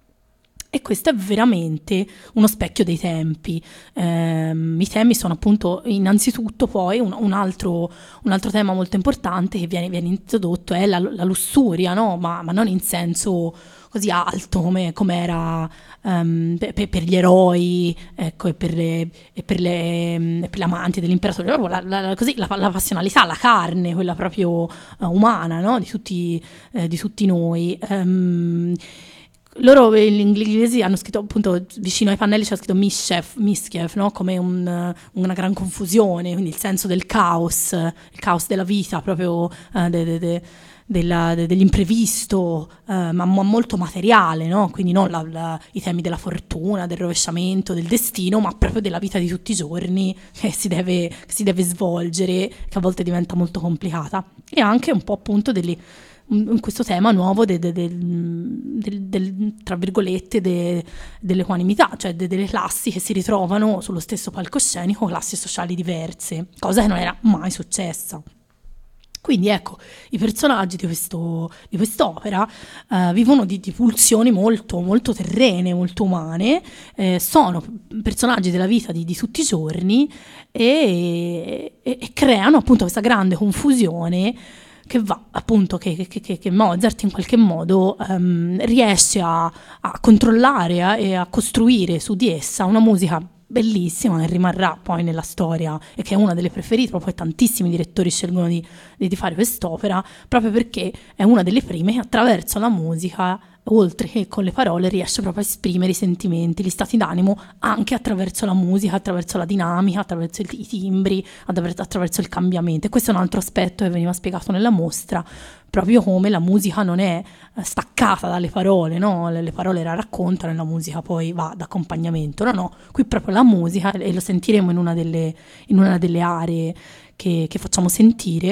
E questo è veramente uno specchio dei tempi. Ehm, I temi sono appunto innanzitutto poi un, un, altro, un altro tema molto importante che viene, viene introdotto è la, la lussuria, no? ma, ma non in senso così alto come, come era um, per, per gli eroi, ecco, e per le, e per le, e per le amanti dell'imperatore, proprio la, la, così, la, la passionalità, la carne, quella proprio uh, umana, no? di, tutti, eh, di tutti noi. Um, Loro, gli inglesi, hanno scritto appunto vicino ai pannelli c'è scritto mischief, mischief, no? Come un, una gran confusione, quindi il senso del caos, il caos della vita, proprio uh, de, de, de, della, de, dell'imprevisto, uh, ma molto materiale, no? Quindi non la, la, i temi della fortuna, del rovesciamento, del destino, ma proprio della vita di tutti i giorni che si deve, che si deve svolgere, che a volte diventa molto complicata. E anche un po' appunto degli in questo tema nuovo de, de, de, del, del, tra virgolette de, dell'equanimità, cioè de, delle classi che si ritrovano sullo stesso palcoscenico, classi sociali diverse, cosa che non era mai successa. Quindi ecco, i personaggi di, questo, di quest'opera eh, vivono di, di pulsioni molto, molto terrene, molto umane, eh, sono personaggi della vita di, di tutti i giorni e, e, e creano appunto questa grande confusione che va appunto che, che, che, che Mozart in qualche modo um, riesce a, a controllare a, e a costruire su di essa una musica bellissima che rimarrà poi nella storia e che è una delle preferite, poi tantissimi direttori scelgono di, di, di fare quest'opera proprio perché è una delle prime che attraverso la musica, oltre che con le parole, riesce proprio a esprimere i sentimenti, gli stati d'animo anche attraverso la musica, attraverso la dinamica, attraverso i, i timbri, attraverso il cambiamento. E questo è un altro aspetto che veniva spiegato nella mostra, proprio come la musica non è staccata dalle parole, no? Le, le parole la raccontano e la musica poi va d'accompagnamento. No, no, qui proprio la musica, e lo sentiremo in una delle, in una delle aree che, che facciamo sentire,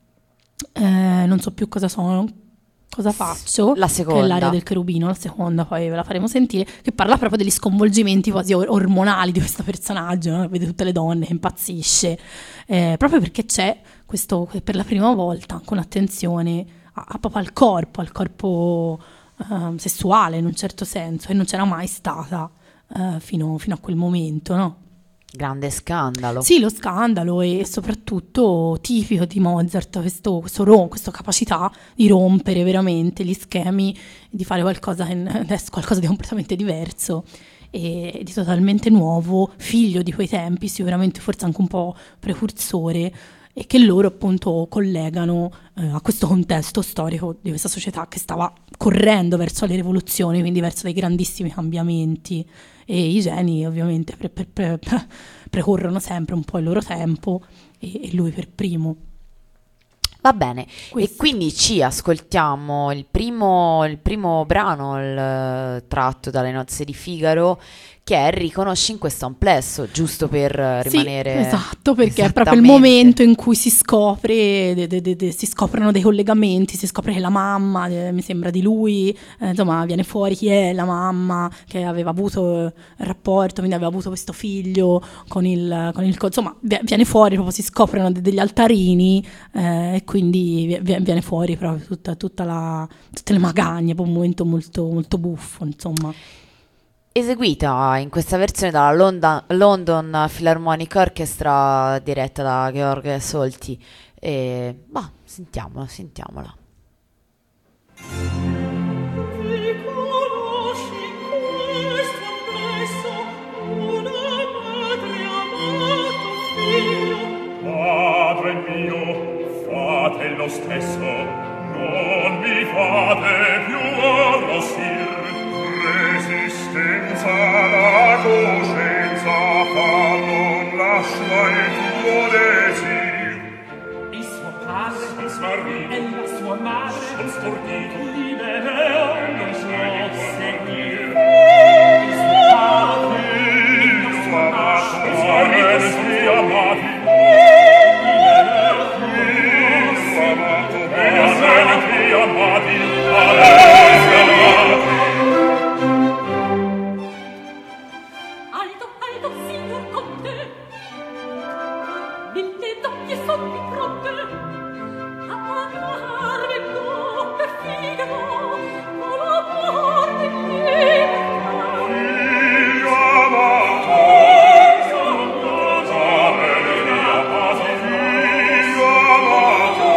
eh, non so più cosa sono, cosa faccio, la seconda, che è l'area del cherubino, la seconda poi ve la faremo sentire, che parla proprio degli sconvolgimenti quasi or- ormonali di questo personaggio, no? Vede tutte le donne che impazzisce, eh, proprio perché c'è questo, per la prima volta, con attenzione a, a proprio al corpo, al corpo uh, sessuale in un certo senso, e non c'era mai stata uh, fino, fino a quel momento, no? Grande scandalo. Sì, lo scandalo, e soprattutto tipico di Mozart, questo, questo rom- questa capacità di rompere veramente gli schemi, di fare qualcosa, in, qualcosa di completamente diverso e di totalmente nuovo, figlio di quei tempi, sicuramente forse anche un po' precursore, e che loro appunto collegano eh, a questo contesto storico di questa società che stava correndo verso le rivoluzioni, quindi verso dei grandissimi cambiamenti, e i geni ovviamente pre- pre- pre- precorrono sempre un po' il loro tempo, e, e lui per primo. Va bene, Questo. E quindi ci ascoltiamo il primo, il primo brano, il, tratto dalle Nozze di Figaro, che Harry conosce in questo amplesso, giusto per rimanere... Sì, esatto, perché è proprio il momento in cui si scopre, de, de, de, de, si scoprono dei collegamenti, si scopre che la mamma, eh, mi sembra di lui, eh, insomma viene fuori chi è la mamma, che aveva avuto il rapporto, quindi aveva avuto questo figlio con il... Con il insomma, viene fuori, proprio si scoprono de, degli altarini eh, e quindi viene fuori proprio tutta, tutta la, tutte le magagne, un momento molto, molto buffo, insomma. Eseguita in questa versione dalla London, London Philharmonic Orchestra diretta da Georg Solti. E bah, sentiamola, sentiamola. Padre mio, fate lo stesso, non mi fate più arrossir. Resistenza alla coscienza fa, non lascia il tuo desir. Il suo padre Son smarrito, e la sua madre son stordito, libero non può seguir. Il suo il padre e la suo sua amato, madre parenti amati, il suo amato, parenti amati, parenti amati. Alto, alto, signor conte, mille d'occhi son di fronte, a pagar vengo per Figaro, con amor di libertà. Figlio amato, parenti amati, figlio amato,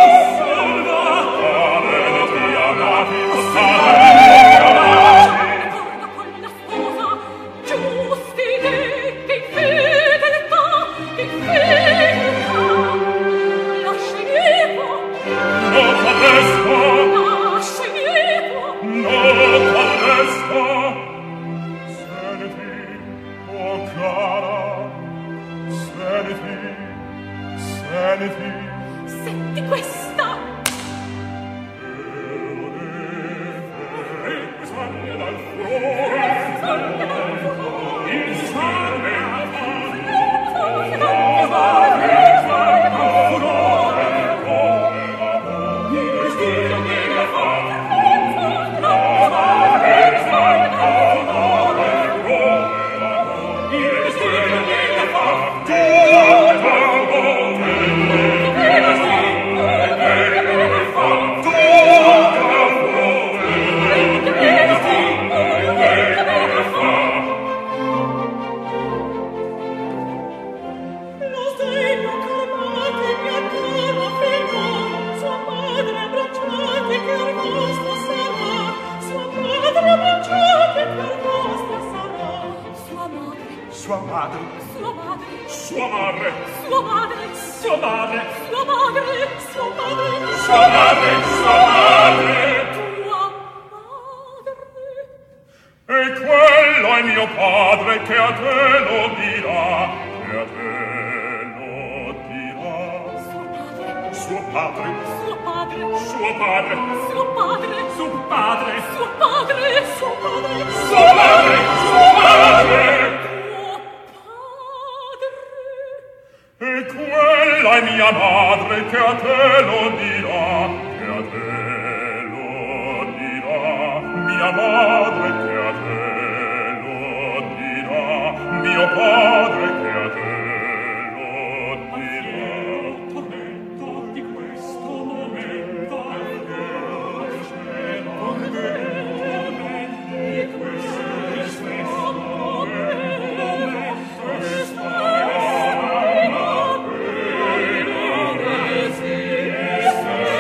parenti amati, parenti amati. D'accordo con la sposa, giusti dei, che in fedeltà, che in fedeltà. Lasciamo, Non t'arresto, lasciamo, non t'arresto. Senti, oh cara, senti, senti. senti questa. Acqua sale dal cuore, il sangue Lo sdegno calmate mia cara figlio, sua madre abbracciate che vostra sarà, sua madre abbracciate che vostra sarà, sua madre, sua madre, sua madre, sua madre, sua madre, sua madre, sua madre, sua madre, sua madre, sua madre. tua madre. E quello è mio padre che a te lo dirà, che a te lo dirà. Suo padre, Suo padre, suo padre, suo padre, suo padre suo padre, suo padre, suo padre, suo padre. tuo padre. E quella è mia madre che a te lo dirà, che a te lo dirà. Mia madre che a te lo dirà, mio padre che a te lo dirà. tormento di questo momento Questo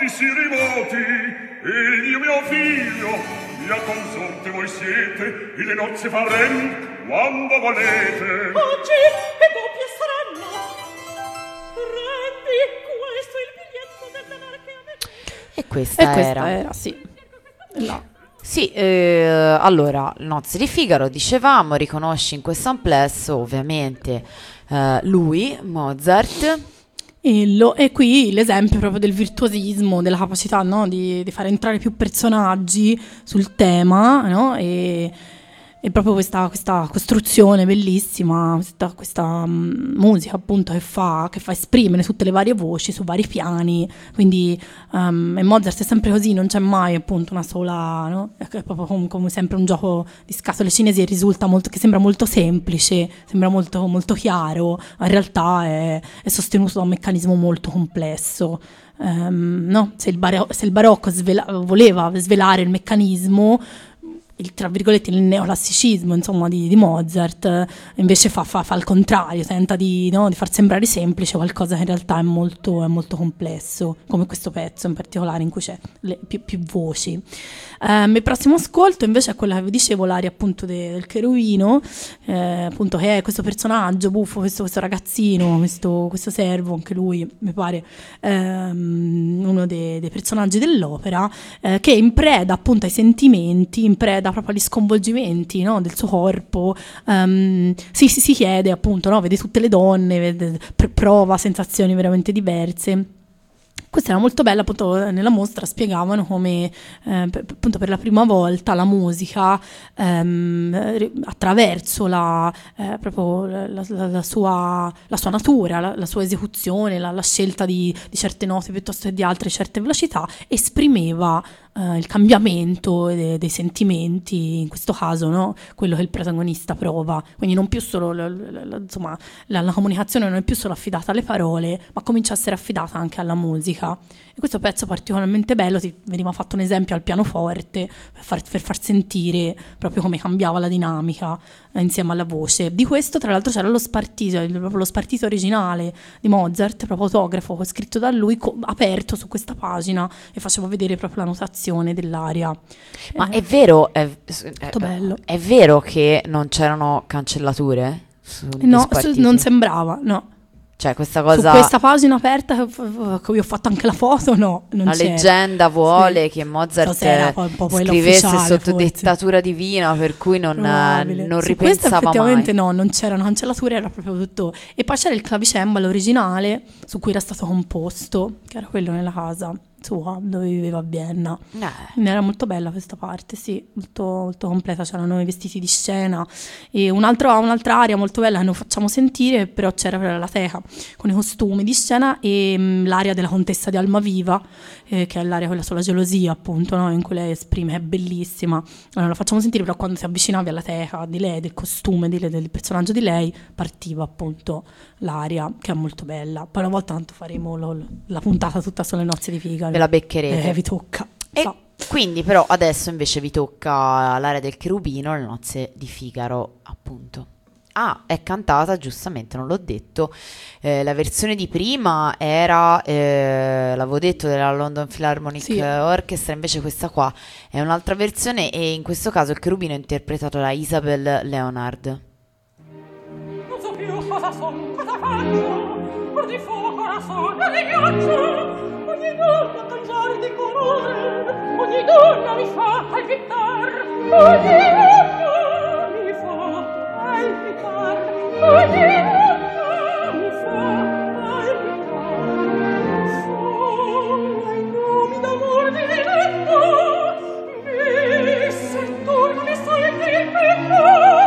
sì rimoti, e io mio figlio, mia consorte voi siete, e le nozze farem quando volete. Oggi e doppie saranno. Prendi, questo è il biglietto del denaro che avete. E questa, E questa era. era, sì. Là. Sì, eh, allora, Nozze di Figaro, dicevamo, riconosci in questo amplesso ovviamente eh, lui, Mozart. E, lo- e qui l'esempio proprio del virtuosismo, della capacità, no, di, di far entrare più personaggi sul tema, no? E, e proprio questa, questa costruzione bellissima, questa, questa mm, musica appunto che fa, che fa esprimere tutte le varie voci su vari piani. Quindi um, e Mozart è sempre così, non c'è mai appunto una sola, no? È proprio come, come sempre un gioco di scatole cinesi, e risulta molto, che sembra molto semplice, sembra molto, molto chiaro, ma in realtà è, è sostenuto da un meccanismo molto complesso. Um, no? Se il, baro- se il barocco svela- voleva svelare il meccanismo, il, tra virgolette, il neoclassicismo, insomma, di, di Mozart, eh, invece fa, fa, fa il contrario, tenta di, no, di far sembrare semplice qualcosa che in realtà è molto, è molto complesso, come questo pezzo in particolare, in cui c'è le, più, più voci. Um, il prossimo ascolto invece è quella che vi dicevo, l'aria appunto de, del cherubino, eh, appunto, che è questo personaggio buffo, questo, questo ragazzino, questo, questo servo, anche lui mi pare um, uno dei, dei personaggi dell'opera, eh, che è in preda appunto ai sentimenti, in preda proprio agli sconvolgimenti, no, del suo corpo. Um, si, si, si chiede appunto, no, vede tutte le donne, vede, pr- prova sensazioni veramente diverse. Questa era molto bella, appunto nella mostra spiegavano come eh, per, appunto per la prima volta la musica ehm, attraverso la, eh, proprio la, la, la, sua, la sua natura, la, la sua esecuzione, la, la scelta di, di certe note piuttosto che di altre, certe velocità, esprimeva eh, il cambiamento dei, dei sentimenti, in questo caso, no? Quello che il protagonista prova. Quindi non più solo la, la, la, insomma, la, la comunicazione non è più solo affidata alle parole, ma comincia a essere affidata anche alla musica. E questo pezzo particolarmente bello, ti veniva fatto un esempio al pianoforte per far, per far sentire proprio come cambiava la dinamica eh, insieme alla voce. Di questo tra l'altro c'era lo spartito, il, proprio lo spartito originale di Mozart, proprio autografo, scritto da lui, co- aperto su questa pagina, e faceva vedere proprio la notazione dell'aria. Ma Eh, è vero, è, molto bello. è vero che non c'erano cancellature? sugli No, su- spartiti? non sembrava, no. Cioè questa cosa, Su questa pagina aperta che f- che vi ho fatto anche la foto, no, non la c'era. leggenda vuole Sì. che Mozart Forse era poi un po' quella scrivesse ufficiale, sotto forse. dettatura divina, per cui non, Probabile. non Su ripensava questo effettivamente mai. no, non c'erano cancellature, era proprio tutto. E poi c'era il clavicembalo originale su cui era stato composto, che era quello nella casa sua dove viveva a Vienna. Eh. Era molto bella questa parte, sì, molto, molto completa, c'erano i vestiti di scena e un altro- un'altra area molto bella che non facciamo sentire, però c'era la teca con i costumi di scena e mh, l'area della contessa di Almaviva, eh, che è l'area quella sulla gelosia appunto, no? In cui lei esprime, è bellissima. Allora, non la facciamo sentire, però quando ti avvicinavi alla teca di lei, del costume di lei, del personaggio di lei, partiva appunto l'aria, che è molto bella. Poi una volta tanto faremo lo- la puntata tutta sulle nozze di Figaro. Ve la beccherete. Eh, vi tocca. E So. quindi però adesso invece vi tocca l'area del cherubino, le nozze di Figaro, appunto. Ah, è cantata, giustamente, non l'ho detto, eh, la versione di prima era, eh, l'avevo detto, della London Philharmonic Sì. Orchestra, invece questa qua è un'altra versione e in questo caso il cherubino è interpretato da Isabel Leonard. Non so più cosa son, cosa faccio. Or di fuoco ora son, e di ghiaccio. Ogni donna cangiare di colore, ogni donna mi fa palpitar. Ogni donna mi fa palpitar. Ogni donna mi fa palpitar. Sono i nomi d'amor di diletto, mi se tu non ne sai che penno.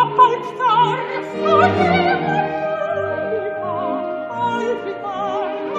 Palpitar, ogni donna mi fa palpitar.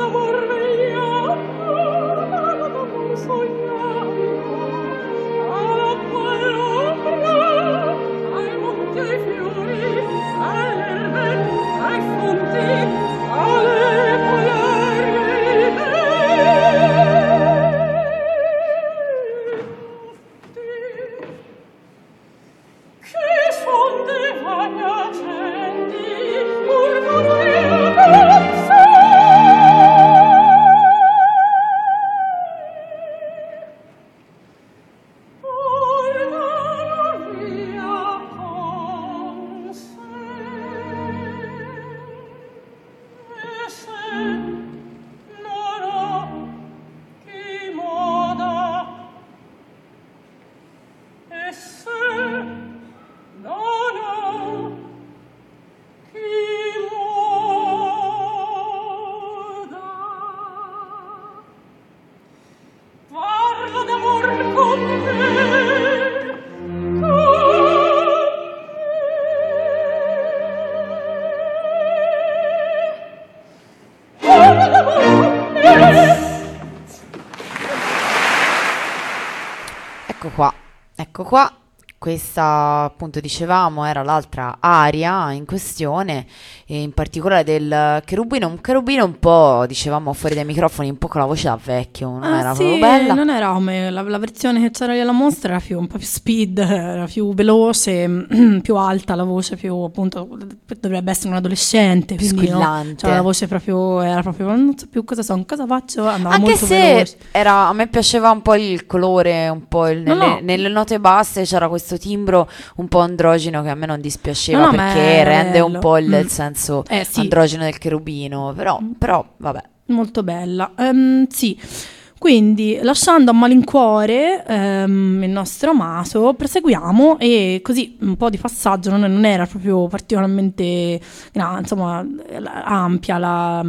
Ecco qua, ecco qua. Questa, appunto, dicevamo, era l'altra aria in questione, e in particolare del cherubino, un cherubino un po', dicevamo fuori dai microfoni, un po' con la voce da vecchio, non ah, era sì, proprio bella. Non era come la, la versione che c'era lì alla mostra, era più, un po' più speed, era più veloce, più alta la voce, più, appunto, dovrebbe essere un adolescente, Più quindi, no? squillante. Cioè, la voce proprio, era proprio, non so più cosa so, cosa faccio, andava Anche molto se veloce. era, a me piaceva un po' il colore, un po' il- No, nelle, no. nelle note basse c'era questo timbro un po' androgino che a me non dispiaceva, No, no, ma perché è rende un bello. po' il, Mm. il senso Eh, sì. androgino del cherubino, però, però vabbè. Molto bella. Ehm, sì, quindi lasciando a malincuore ehm, il nostro amato, proseguiamo, e così un po' di passaggio, non, non era proprio particolarmente gra- insomma, la- ampia la,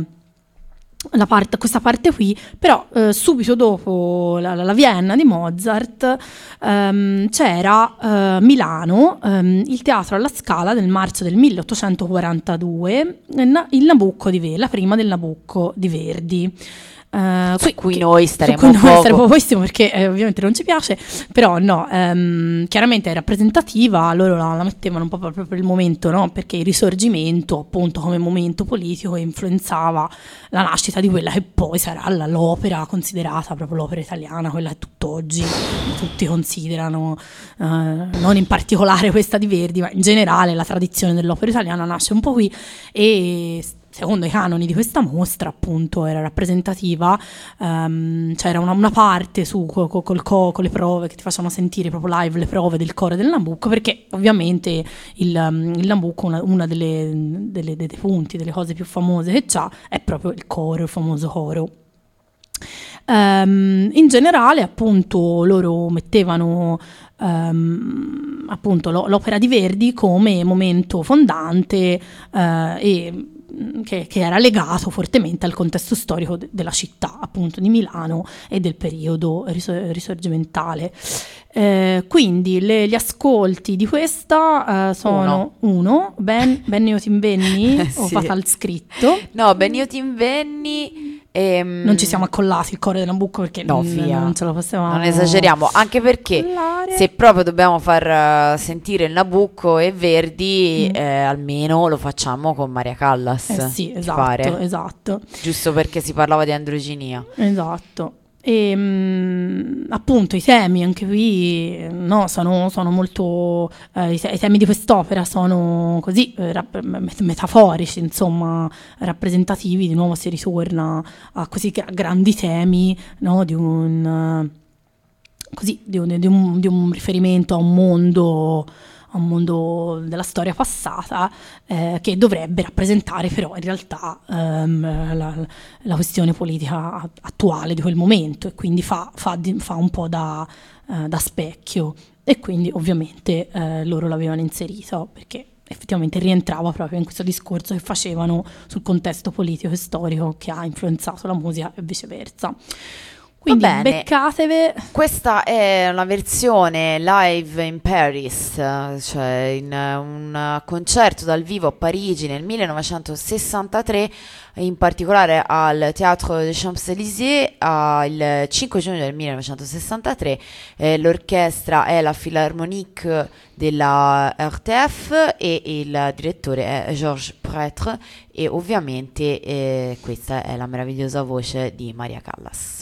la parte, questa parte qui, però eh, subito dopo la, la- la Vienna di Mozart ehm, c'era eh, Milano, ehm, il Teatro alla Scala del marzo del milleottocentoquarantadue, il, il Nabucco di Verdi, la prima del Nabucco di Verdi. Eh, Su qui- cui che- noi su staremo cui noi poco. staremo pochissimo, perché eh, ovviamente non ci piace, però no, ehm, chiaramente è rappresentativa, loro la, la mettevano un po' proprio per il momento, no? Perché il Risorgimento, appunto, come momento politico influenzava la nascita di quella che poi sarà la- l'opera considerata proprio l'opera italiana, quella che tutt'oggi tutti considerano, eh, non in particolare questa di Verdi, ma in generale la tradizione dell'opera italiana nasce un po' qui, e secondo i canoni di questa mostra, appunto, era rappresentativa. ehm, c'era una, una parte su co- co- col co- con le prove che ti facevano sentire proprio live le prove del coro del Nabucco, perché ovviamente il, um, il Nabucco, una, una delle, delle, dei punti, delle cose più famose che c'ha, è proprio il coro, il famoso coro. Ehm, in generale, appunto, loro mettevano ehm, appunto lo- l'opera di Verdi come momento fondante, eh, e mh, che, che era legato fortemente al contesto storico de- della città, appunto, di Milano e del periodo risor- risorgimentale. Eh, quindi le- gli ascolti di questa eh, sono uno, Ben, Benni o Timbenni, o Sì. Fatal scritto. No, ben io ti invenni. ehm, Non ci siamo accollati il coro del Nabucco, perché No, n- via. non ce lo possiamo. Non esageriamo, anche perché accollare. se proprio dobbiamo far eh, sentire il Nabucco e Verdi, Mm. eh, almeno lo facciamo con Maria Callas. Eh sì, ti esatto, pare? esatto, Giusto perché si parlava di androginia. esatto. E mh, appunto i temi anche qui, no, sono, sono molto eh, i, te- i temi di quest'opera sono così eh, rap- met- metaforici, insomma, rappresentativi. Di nuovo si ritorna a così gra- grandi temi, no, di un eh, così di un, di un- di un riferimento a un mondo a un mondo della storia passata, eh, che dovrebbe rappresentare però in realtà ehm, la, la questione politica attuale di quel momento, e quindi fa, fa, di- fa un po' da, eh, da specchio, e quindi ovviamente eh, loro l'avevano inserito perché effettivamente rientrava proprio in questo discorso che facevano sul contesto politico e storico che ha influenzato la musica e viceversa. Quindi bene. beccatevi. Questa è una versione live in Paris, cioè in un concerto dal vivo a Parigi nel millenovecentosessantatré, in particolare al Théâtre des Champs-Élysées, ah, il cinque giugno del millenovecentosessantatré. Eh, l'orchestra è la Philharmonique della R T F e il direttore è Georges Prêtre, e ovviamente eh, questa è la meravigliosa voce di Maria Callas.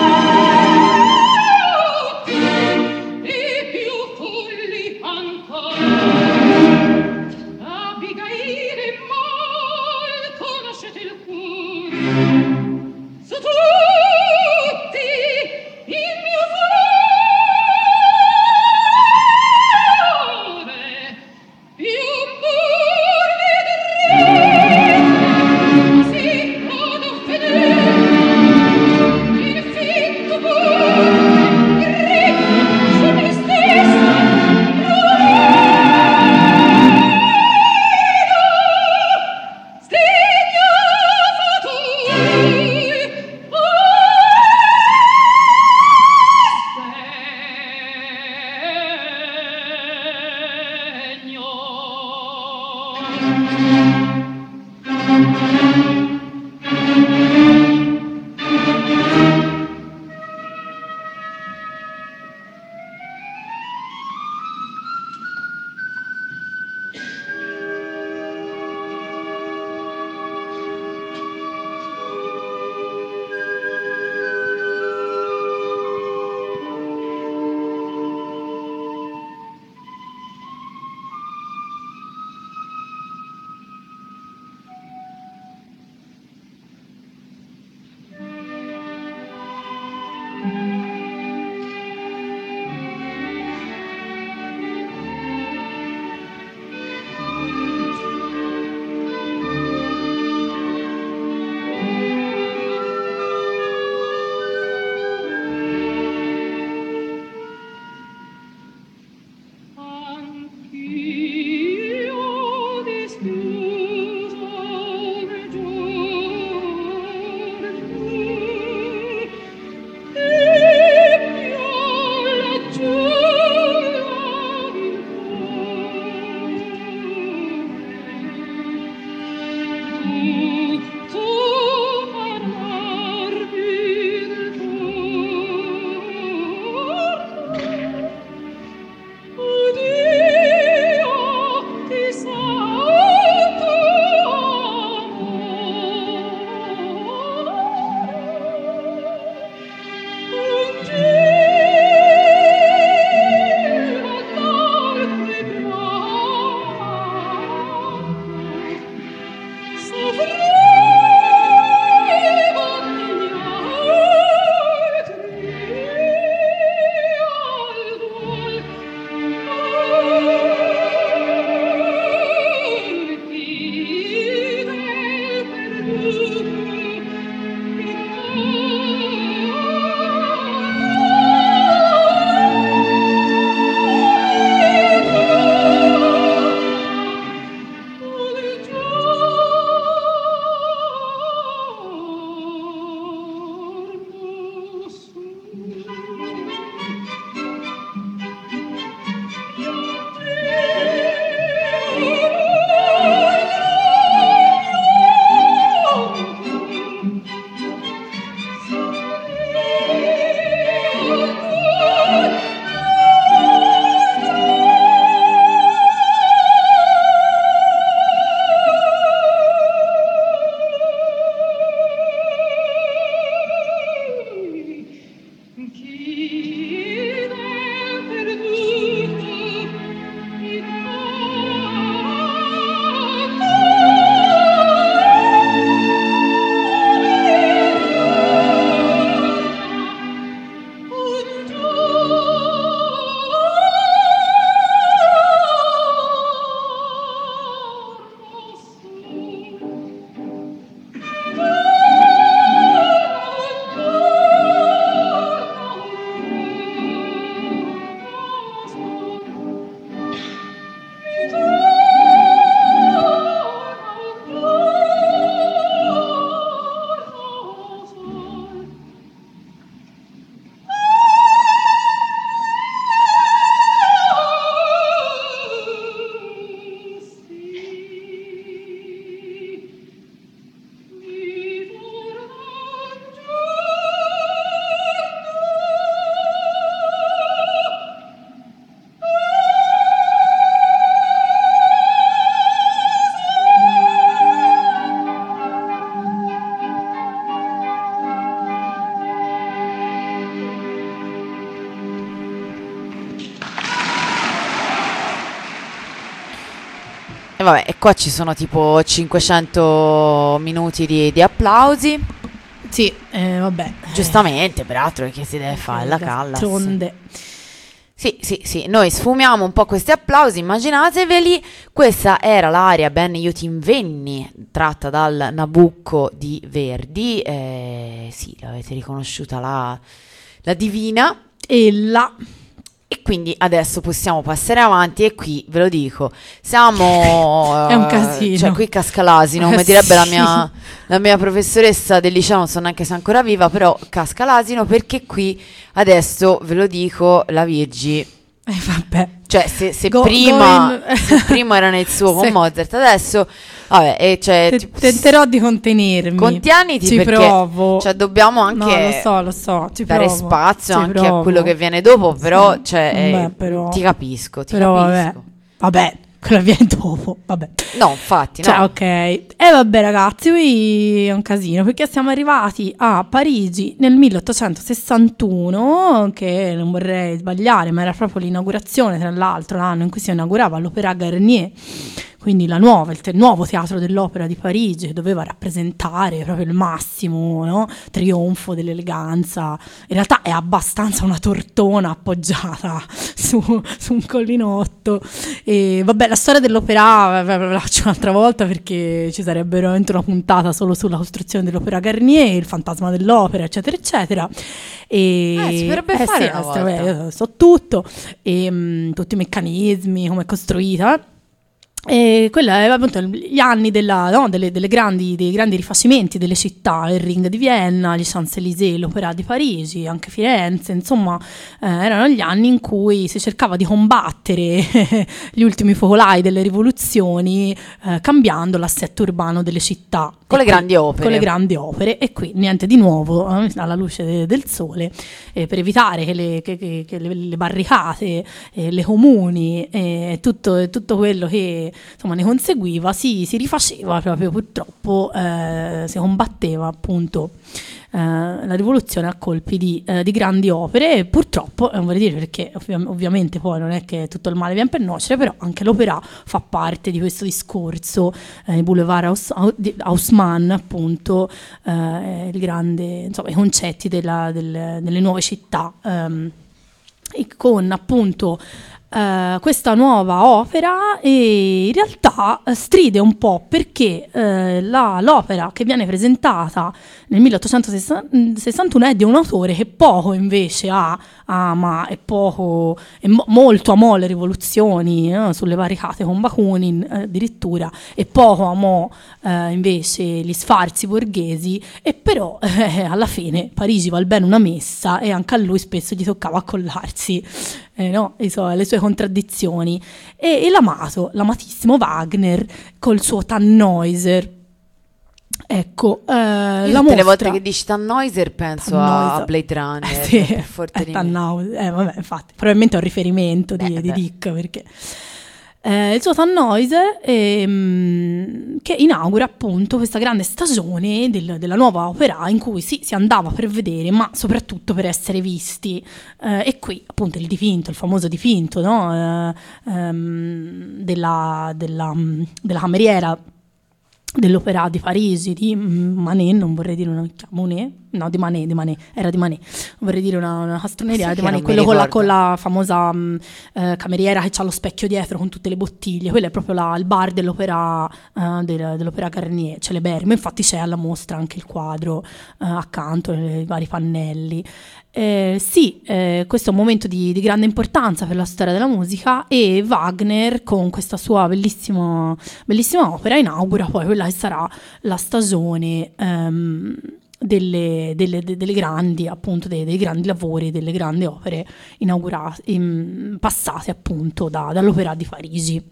Ancora E vabbè, e qua ci sono tipo cinquecento minuti di, di applausi. Sì, eh, vabbè. Giustamente, peraltro, perché si deve fare la Callas. D'altronde. Sì, sì, sì, noi sfumiamo un po' questi applausi, immaginateveli. Questa era l'aria Ben io t'invenni, tratta dal Nabucco di Verdi. Eh, sì, l'avete riconosciuta la, la divina. E la... E quindi adesso possiamo passare avanti e qui ve lo dico, siamo... È un casino. Cioè qui casca l'asino, come Eh, direbbe la sì. mia, la mia professoressa del liceo, non so neanche se è ancora viva, però casca l'asino perché qui adesso ve lo dico, la Virgi... Eh, vabbè. Cioè se, se, Go- prima, going- se prima era nel suo con Se- Mozart, adesso... Vabbè, e cioè, Te- tipo, tenterò di contenermi. contieniti Ci perché provo. cioè, dobbiamo anche No, lo so, lo so. Ci dare provo. spazio Ci anche provo. a quello che viene dopo, però, Sì. cioè, eh, Vabbè, però- ti capisco, ti Però vabbè. capisco. Vabbè, quello viene dopo. Vabbè. No, infatti, Cioè, no. ok. E vabbè, ragazzi, qui è un casino perché siamo arrivati a Parigi nel milleottocentosessantuno, che non vorrei sbagliare, ma era proprio l'inaugurazione, tra l'altro, l'anno in cui si inaugurava l'Opéra Garnier. Quindi la nuova, il, te- nuovo teatro dell'opera di Parigi, che doveva rappresentare proprio il massimo, no? Trionfo dell'eleganza. In realtà è abbastanza una tortona appoggiata su, su un collinotto. E vabbè, la storia dell'opera ve la faccio un'altra volta perché ci sarebbe veramente una puntata solo sulla costruzione dell'Opera Garnier, il fantasma dell'opera, eccetera, eccetera. E, Eh, si potrebbe fare una eh, volta. vabbè, io so tutto, e, mh, tutti i meccanismi, come è costruita. E quello è appunto gli anni della, no, delle, delle grandi, dei grandi rifacimenti delle città, il Ring di Vienna, gli Champs-Élysées, l'Opera di Parigi, anche Firenze, insomma eh, erano gli anni in cui si cercava di combattere gli ultimi focolai delle rivoluzioni eh, cambiando l'assetto urbano delle città. Con E le qui- grandi opere. Con le grandi opere, e qui niente di nuovo eh, alla luce de- del sole, eh, per evitare che le, che- che- che le- le barricate, eh, le comuni e tutto, tutto quello che insomma ne conseguiva si, si rifaceva proprio, purtroppo eh, si combatteva appunto eh, la rivoluzione a colpi di, eh, di grandi opere, e purtroppo non vorrei dire perché ovvi- ovviamente poi non è che tutto il male viene per nuocere, però anche l'opera fa parte di questo discorso, eh, il Boulevard Haus- Hau- di- Haussmann appunto, eh, il grande, insomma i concetti della- del- delle nuove città, ehm, e con appunto eh, questa nuova opera, e in realtà eh, stride un po' perché eh, la- l'opera che viene presentata nel milleottocentosessantuno è di un autore che poco invece ha, ama e poco e mo- molto amò le rivoluzioni eh, sulle barricate con Bakunin eh, addirittura, e poco amò eh, invece gli sfarzi borghesi, e però eh, alla fine Parigi val bene una messa, e anche a lui spesso gli toccava accollarsi eh, no, i suoi- le sue contraddizioni, e, e l'amato, l'amatissimo Wagner col suo Tannhäuser. Ecco, eh, Io la tutte mostra... le volte che dici Tannhäuser penso a Tannhäuser. Blade Runner, Eh, sì, per forte è di me. Tannhäuser. Eh, vabbè, infatti, probabilmente è un riferimento di, Eh, di beh. Dick, perché... eh, il suo Tannhäuser, ehm, che inaugura appunto questa grande stagione del, della nuova opera in cui sì, si andava per vedere, ma soprattutto per essere visti. Eh, e qui appunto il dipinto, il famoso dipinto, no? eh, ehm, della, della, della cameriera dell'Opéra di Parigi di Manet, non vorrei dire una Monet, no, di Manet, di Manet, era di Manet, non vorrei dire una, una castroneria, Sì, di che Manet, non mi quello con la, ricordo. con la famosa mh, eh, cameriera che ha lo specchio dietro con tutte le bottiglie, quello è proprio la, il bar dell'Opéra eh, del, dell'Opéra Garnier, celeberrimo, infatti c'è alla mostra anche il quadro eh, accanto, i vari pannelli. Eh, sì, eh, questo è un momento di, di grande importanza per la storia della musica, e Wagner con questa sua bellissima, bellissima opera inaugura poi quella che sarà la stagione ehm, delle, delle, delle grandi, appunto dei, dei grandi lavori, delle grandi opere inaugurate, in, passate appunto da, dall'Opéra di Parigi,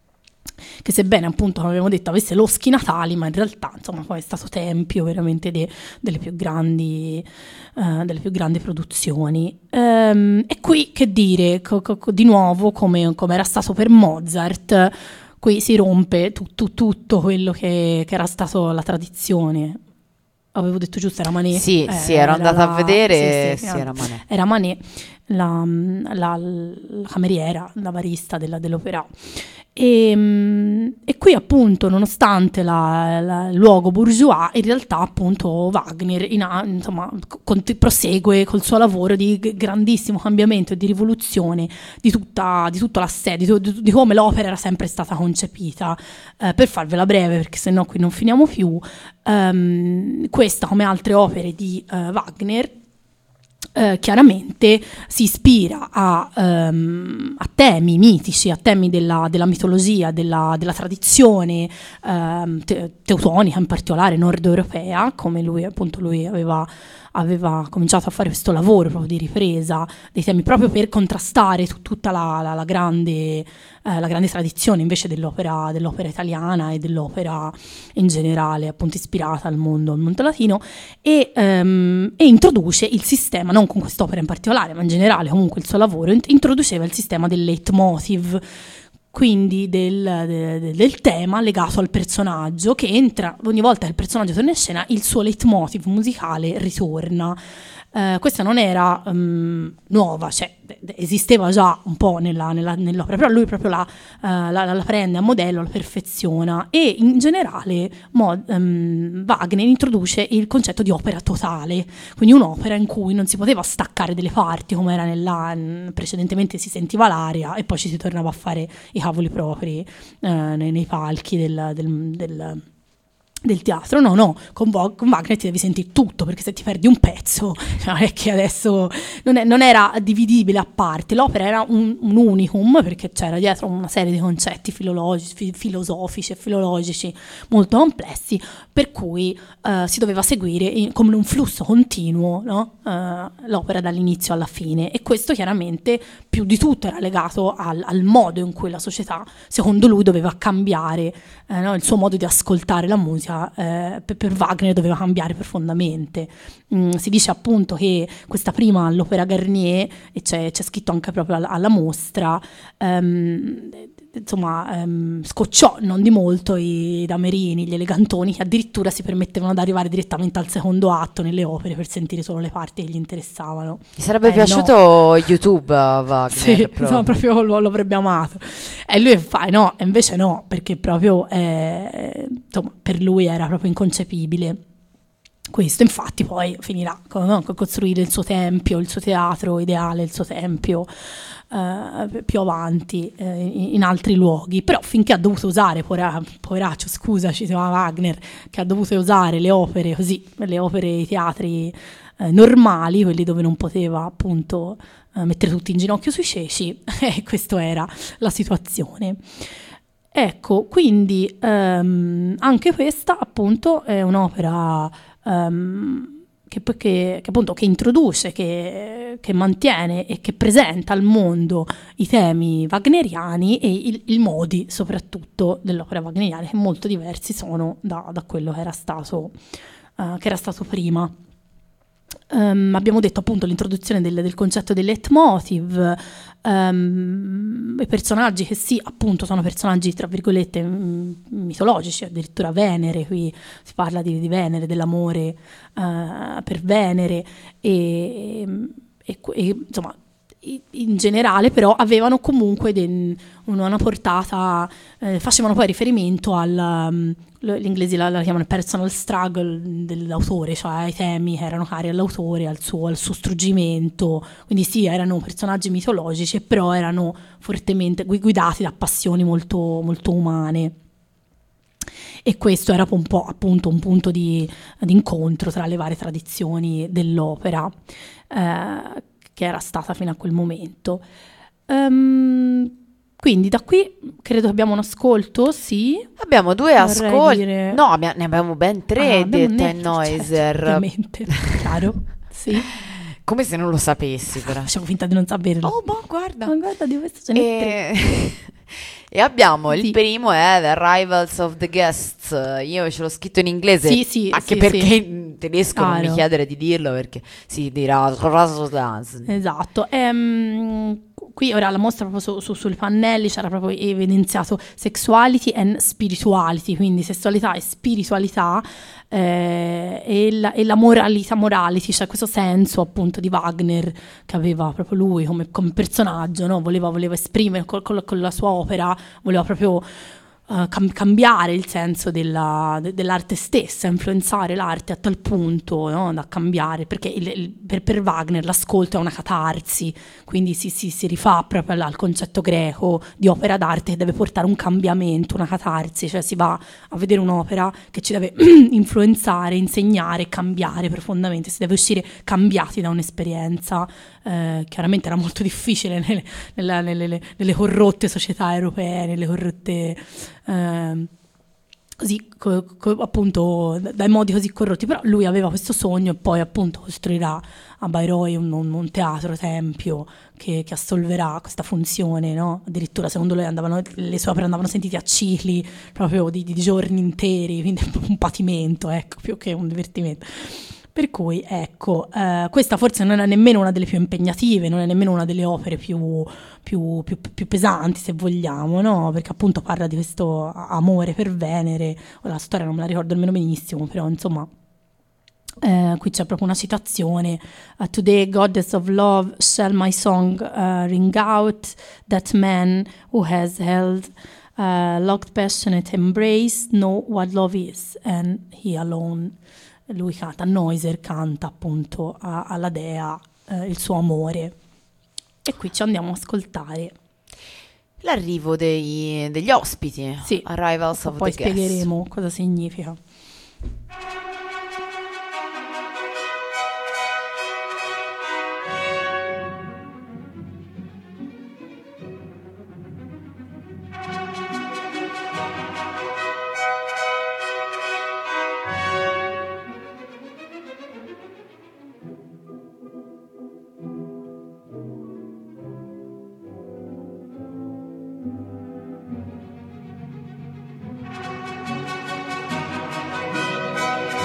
che sebbene appunto, come abbiamo detto, avesse loschi natali, ma in realtà insomma poi è stato tempio veramente de, delle più grandi uh, delle più grandi produzioni. Um, e qui che dire, co, co, di nuovo come, come era stato per Mozart, qui si rompe tutto, tutto quello che, che era stato la tradizione. Avevo detto giusto, era Manet? Sì, eh, sì, ero andata la, a vedere, sì, sì, sì, era Manet. Era Manet, la, la, la cameriera, la barista della, dell'opera. E, e qui appunto, nonostante la, la, il luogo bourgeois, in realtà appunto Wagner in, insomma, cont- prosegue col suo lavoro di grandissimo cambiamento e di rivoluzione di tutta, di tutto l'assedio, di, di, di come l'opera era sempre stata concepita. Eh, per farvela breve, perché sennò qui non finiamo più, um, questa come altre opere di uh, Wagner Uh, chiaramente si ispira a, um, a temi mitici, a temi della, della mitologia, della, della tradizione um, te- teutonica, in particolare nord europea, come lui appunto lui aveva, aveva cominciato a fare questo lavoro proprio di ripresa dei temi, proprio per contrastare t- tutta la, la, la, grande, eh, la grande tradizione invece dell'opera, dell'opera italiana e dell'opera in generale, appunto ispirata al mondo, al mondo latino, e, um, e introduce il sistema, non con quest'opera in particolare, ma in generale comunque il suo lavoro, int- introduceva il sistema del leitmotiv, quindi del, del, del tema legato al personaggio, che entra ogni volta che il personaggio torna in scena, il suo leitmotiv musicale ritorna. Uh, questa non era um, nuova, cioè esisteva già un po' nella, nella, nell'opera, però lui proprio la, uh, la, la prende a modello, la perfeziona, e in generale mod, um, Wagner introduce il concetto di opera totale, quindi un'opera in cui non si poteva staccare delle parti come era nella, precedentemente si sentiva l'aria e poi ci si tornava a fare i cavoli propri uh, nei, nei palchi del, del, del del teatro. No, no, con, Vo- con Wagner ti devi sentire tutto, perché se ti perdi un pezzo, cioè, è che adesso non, è, non era dividibile a parte, l'opera era un, un unicum, perché c'era dietro una serie di concetti filologici, fi- filosofici e filologici molto complessi, per cui uh, si doveva seguire in, come in un flusso continuo, no? uh, l'opera dall'inizio alla fine, e questo chiaramente più di tutto era legato al, al modo in cui la società, secondo lui, doveva cambiare, eh, no? Il suo modo di ascoltare la musica. Eh, per, per Wagner doveva cambiare profondamente. Mm, si dice appunto che questa prima all'Opéra Garnier, e c'è, c'è scritto anche proprio alla, alla mostra, ehm, insomma ehm, scocciò non di molto i damerini, gli elegantoni, che addirittura si permettevano di arrivare direttamente al secondo atto nelle opere per sentire solo le parti che gli interessavano. Mi sarebbe eh, piaciuto no. YouTube a Wagner. Sì, proprio. Insomma, proprio lo, lo avrebbe amato. E lui fa, no, e invece no, perché proprio eh, insomma, per lui era proprio inconcepibile questo. Infatti poi finirà con, no, con costruire il suo tempio, il suo teatro ideale, il suo tempio eh, più avanti eh, in, in altri luoghi, però finché ha dovuto usare, povera, poveraccio, scusa, ci chiama Wagner, che ha dovuto usare le opere così, le opere, i teatri eh, normali, quelli dove non poteva appunto eh, mettere tutti in ginocchio sui ceci, e questa era la situazione. Ecco, quindi ehm, anche questa appunto è un'opera um, che, che, che appunto che introduce, che, che mantiene e che presenta al mondo i temi wagneriani e il, il modi soprattutto dell'opera wagneriana, che molto diversi sono da, da quello che era stato, uh, che era stato prima. Um, abbiamo detto appunto l'introduzione del, del concetto del leitmotiv, um, i personaggi che sì, appunto sono personaggi tra virgolette m- mitologici, addirittura Venere, qui si parla di, di Venere, dell'amore uh, per Venere e, e, e insomma in generale, però avevano comunque de, una portata, eh, facevano poi riferimento al, um, gli inglesi la, la chiamano personal struggle dell'autore, cioè ai temi che erano cari all'autore, al suo, al suo struggimento, quindi sì, erano personaggi mitologici, però erano fortemente guidati da passioni molto, molto umane. E questo era un po' appunto un punto di, di incontro tra le varie tradizioni dell'opera, eh, che era stata fino a quel momento. Um, quindi da qui credo che abbiamo un ascolto, sì. Abbiamo due Vorrei ascolti. dire- No, abbia- ne abbiamo ben tre Ah, abbiamo di un Ten netto, Noiser. certo, ovviamente, chiaro, sì. Come se non lo sapessi, però. Facciamo finta di non saperlo. Oh, boh, guarda. Ma guarda, di questo ce n'è tre. E... e abbiamo il Sì. primo è The Arrivals of the Guests. Io ce l'ho scritto in inglese, Sì, sì, anche sì, perché sì. in tedesco non mi Chiaro. chiedere di dirlo perché si dirà Esatto. Ehm, qui ora la mostra proprio su, su- sui pannelli c'era proprio evidenziato sexuality and spirituality, quindi sessualità e spiritualità, eh, e, la, e la moralità morality, cioè questo senso appunto di Wagner che aveva proprio lui come, come personaggio, no? voleva, voleva esprimere col- col- con la sua opera, voleva proprio eh, cam- cambiare il senso della- de- dell'arte stessa, influenzare l'arte a tal punto, no, da cambiare, perché il- il- per, per Wagner l'ascolto è una catarsi, quindi si, si- si rifà proprio al, al concetto greco di opera d'arte che deve portare un cambiamento, una catarsi, cioè si va a vedere un'opera che ci deve influenzare, insegnare, cambiare profondamente, si deve uscire cambiati da un'esperienza. Eh, chiaramente era molto difficile nelle, nella- nelle- nelle- nelle corrotte società europee, nelle corrotte ehm, così co- co- appunto d- dai modi così corrotti, però lui aveva questo sogno e poi appunto costruirà a Bayreuth un, un- un teatro tempio che, che assolverà questa funzione, no? Addirittura secondo lui andavano, le sue opere andavano sentite a cicli proprio di, di giorni interi, quindi un patimento, ecco, più che un divertimento. Per cui, ecco, eh, questa forse non è nemmeno una delle più impegnative, non è nemmeno una delle opere più, più, più, più pesanti, se vogliamo, no? Perché appunto parla di questo amore per Venere, la storia non me la ricordo nemmeno benissimo, però insomma, eh, qui c'è proprio una citazione: uh, Today, goddess of love, shall my song uh, ring out, that man who has held uh, locked passionate embrace know what love is, and he alone. Lui canta, Neuser canta appunto a- alla dea eh, il suo amore. E qui ci andiamo a ascoltare. l'arrivo dei- degli ospiti. Sì, Arrivals of poi the Guests. spiegheremo cosa significa. Thank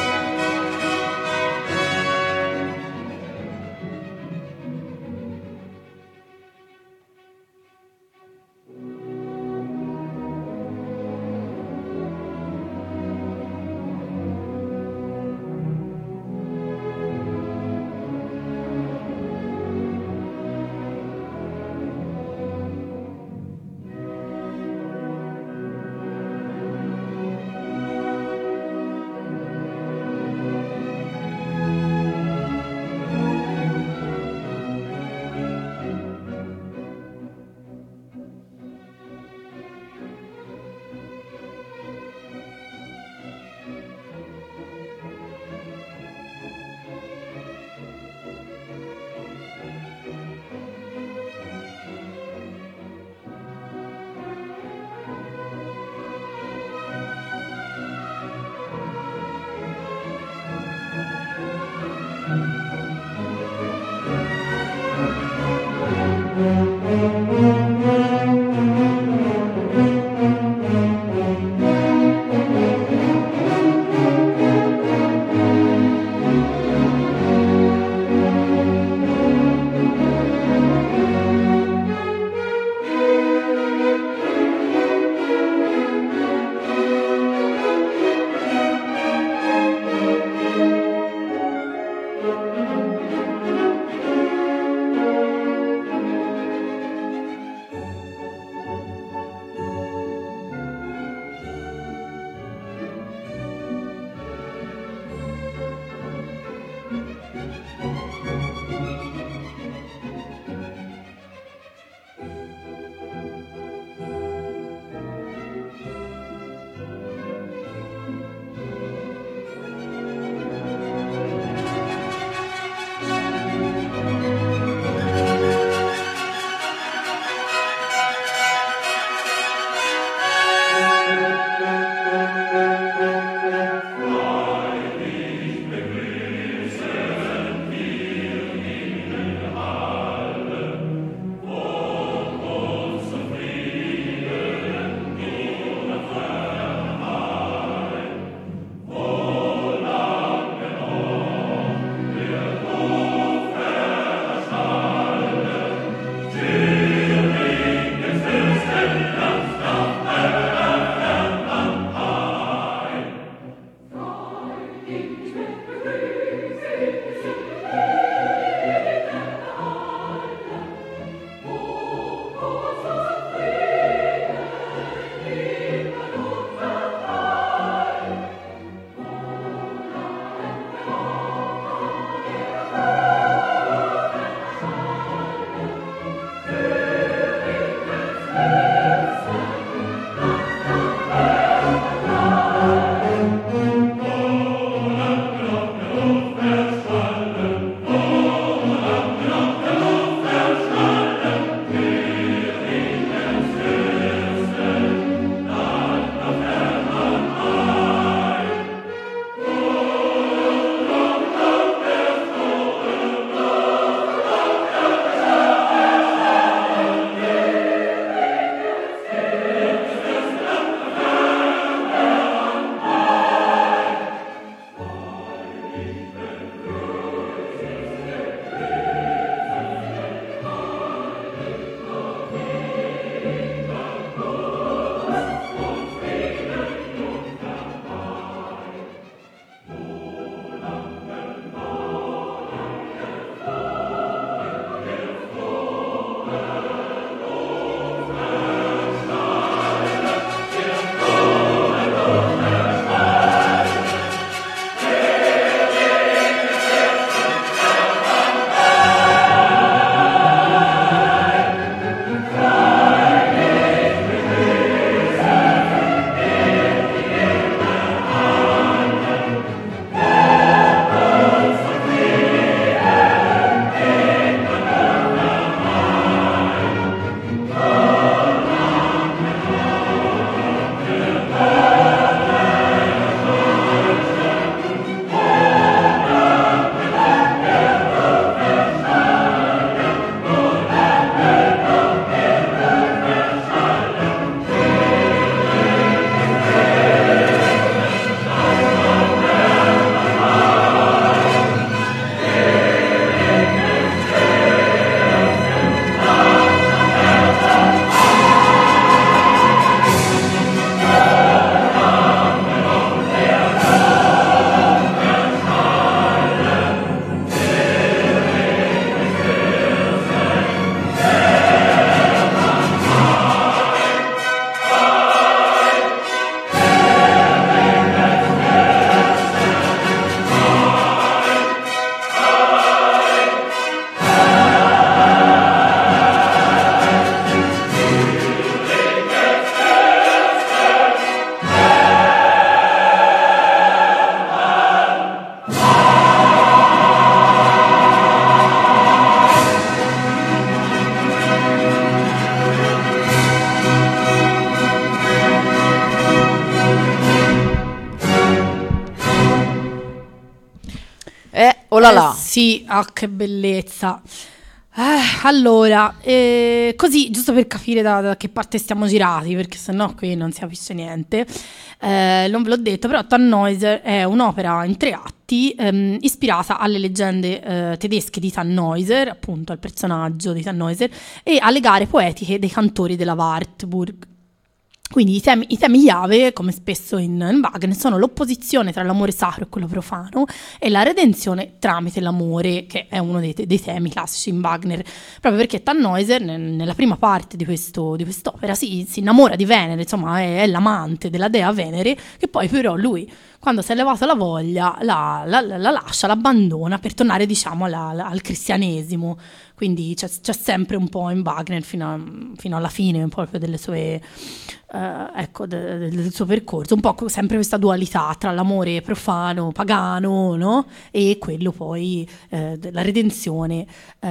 eccola là. Eh, sì, ah, che bellezza. Eh, allora, eh, così, giusto per capire da, da che parte stiamo girati, perché sennò qui non si capisce niente, eh, non ve l'ho detto, però Tannhäuser è un'opera in tre atti ehm, ispirata alle leggende eh, tedesche di Tannhäuser, appunto al personaggio di Tannhäuser, e alle gare poetiche dei cantori della Wartburg. Quindi i temi, i temi chiave, come spesso in, in Wagner, sono l'opposizione tra l'amore sacro e quello profano e la redenzione tramite l'amore, che è uno dei, dei temi classici in Wagner, proprio perché Tannhäuser nel, nella prima parte di, questo, di quest'opera si, si innamora di Venere, insomma è, è l'amante della dea Venere, che poi però lui, quando si è levata la voglia, la, la, la lascia, l'abbandona per tornare, diciamo, alla, alla, al cristianesimo. Quindi c'è, c'è sempre un po' in Wagner fino, a, fino alla fine, un po' proprio delle sue, eh, ecco, de, de, del suo percorso, un po' sempre questa dualità tra l'amore profano, pagano, no? E quello poi eh, della redenzione,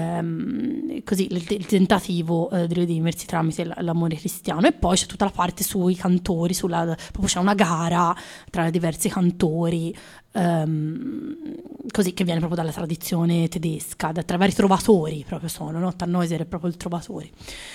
ehm, così il, il tentativo eh, di redimersi tramite l'amore cristiano. E poi c'è tutta la parte sui cantori, sulla, proprio c'è una gara tra diversi cantori, Um, così, che viene proprio dalla tradizione tedesca, da, tra vari trovatori proprio sono, no? Tannhäuser è proprio il trovatore.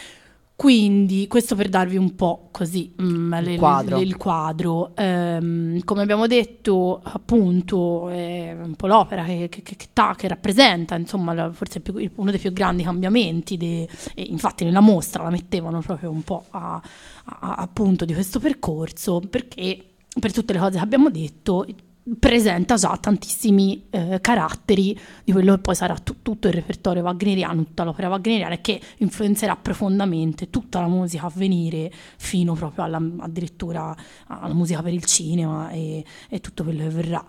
Quindi questo per darvi un po' così um, il le, quadro, le, il quadro. Um, come abbiamo detto, appunto, è un po' l'opera che, che, che, che rappresenta, insomma, la, forse più, uno dei più grandi cambiamenti de, e infatti nella mostra la mettevano proprio un po' a, a, a punto di questo percorso, perché per tutte le cose che abbiamo detto presenta già tantissimi eh, caratteri di quello che poi sarà tu, tutto il repertorio wagneriano, tutta l'opera wagneriana, che influenzerà profondamente tutta la musica a venire fino proprio alla, addirittura alla musica per il cinema e, e tutto quello che verrà.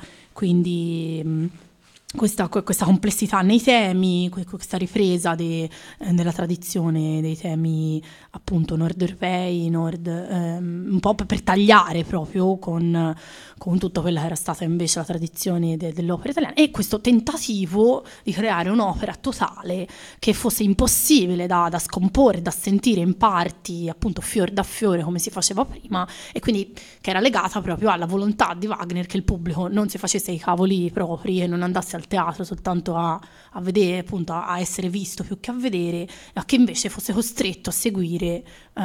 Quindi mh, Questa, questa complessità nei temi, questa ripresa de, eh, nella tradizione dei temi appunto nord europei, nord, ehm, un po' per tagliare proprio con, con tutta quella che era stata invece la tradizione de, dell'opera italiana, e questo tentativo di creare un'opera totale che fosse impossibile da, da scomporre, da sentire in parti appunto fior da fiore come si faceva prima, e quindi che era legata proprio alla volontà di Wagner che il pubblico non si facesse i cavoli propri e non andasse al teatro soltanto a, a vedere, appunto a, a essere visto più che a vedere, a che invece fosse costretto a seguire uh,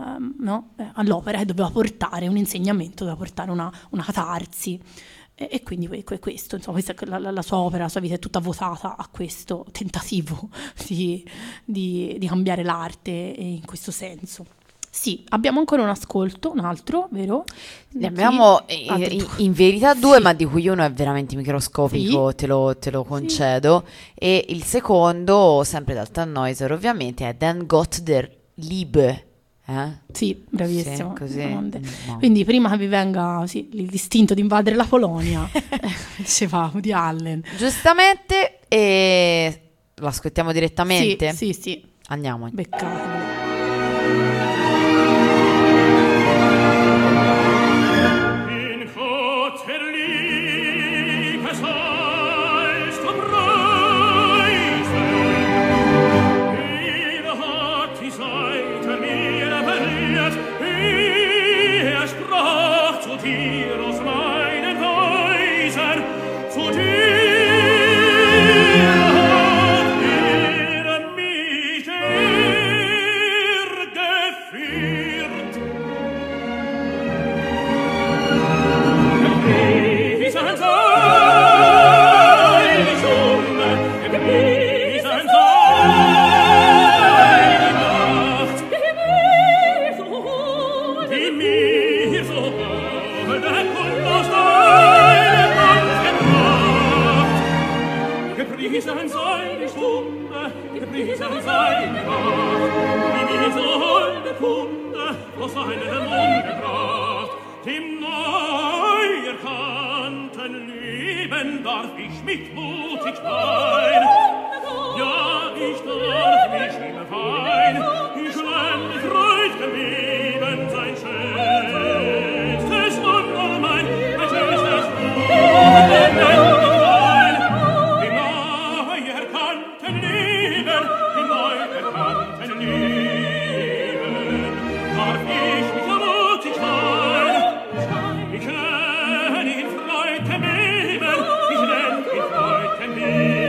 no? eh, all'opera, che doveva portare un insegnamento, doveva portare una, una catarsi, e, e quindi questo, insomma, questa, la, la, la sua opera, la sua vita è tutta votata a questo tentativo di, di, di cambiare l'arte in questo senso. Sì, abbiamo ancora un ascolto, un altro, vero? Ne abbiamo ah, in, in verità due, sì. ma di cui uno è veramente microscopico, Sì. te, lo, te lo concedo. Sì. E il secondo, sempre dal Tannhäuser ovviamente, è Dan Gott der Liebe. Eh? Sì, bravissimo. Sì, così. No. Quindi prima che vi venga sì, l'istinto di invadere la Polonia, diceva Woody Allen. Giustamente, e lo ascoltiamo direttamente? Sì, sì, sì. Andiamo. Beccatelo. Ich nenn ihn Freud, den Leben, ich nenn ihn Freud, den Leben.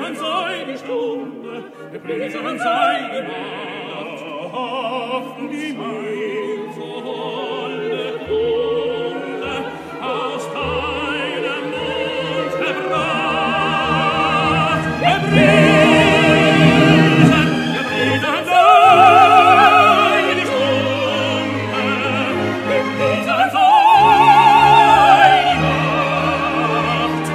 Gepriesen sei die Stunde, gepriesen sei die Macht, die mir so holde Kunde aus deinem Mund gebracht. Gepriesen, gepriesen sei die Stunde, gepriesen sei die Macht.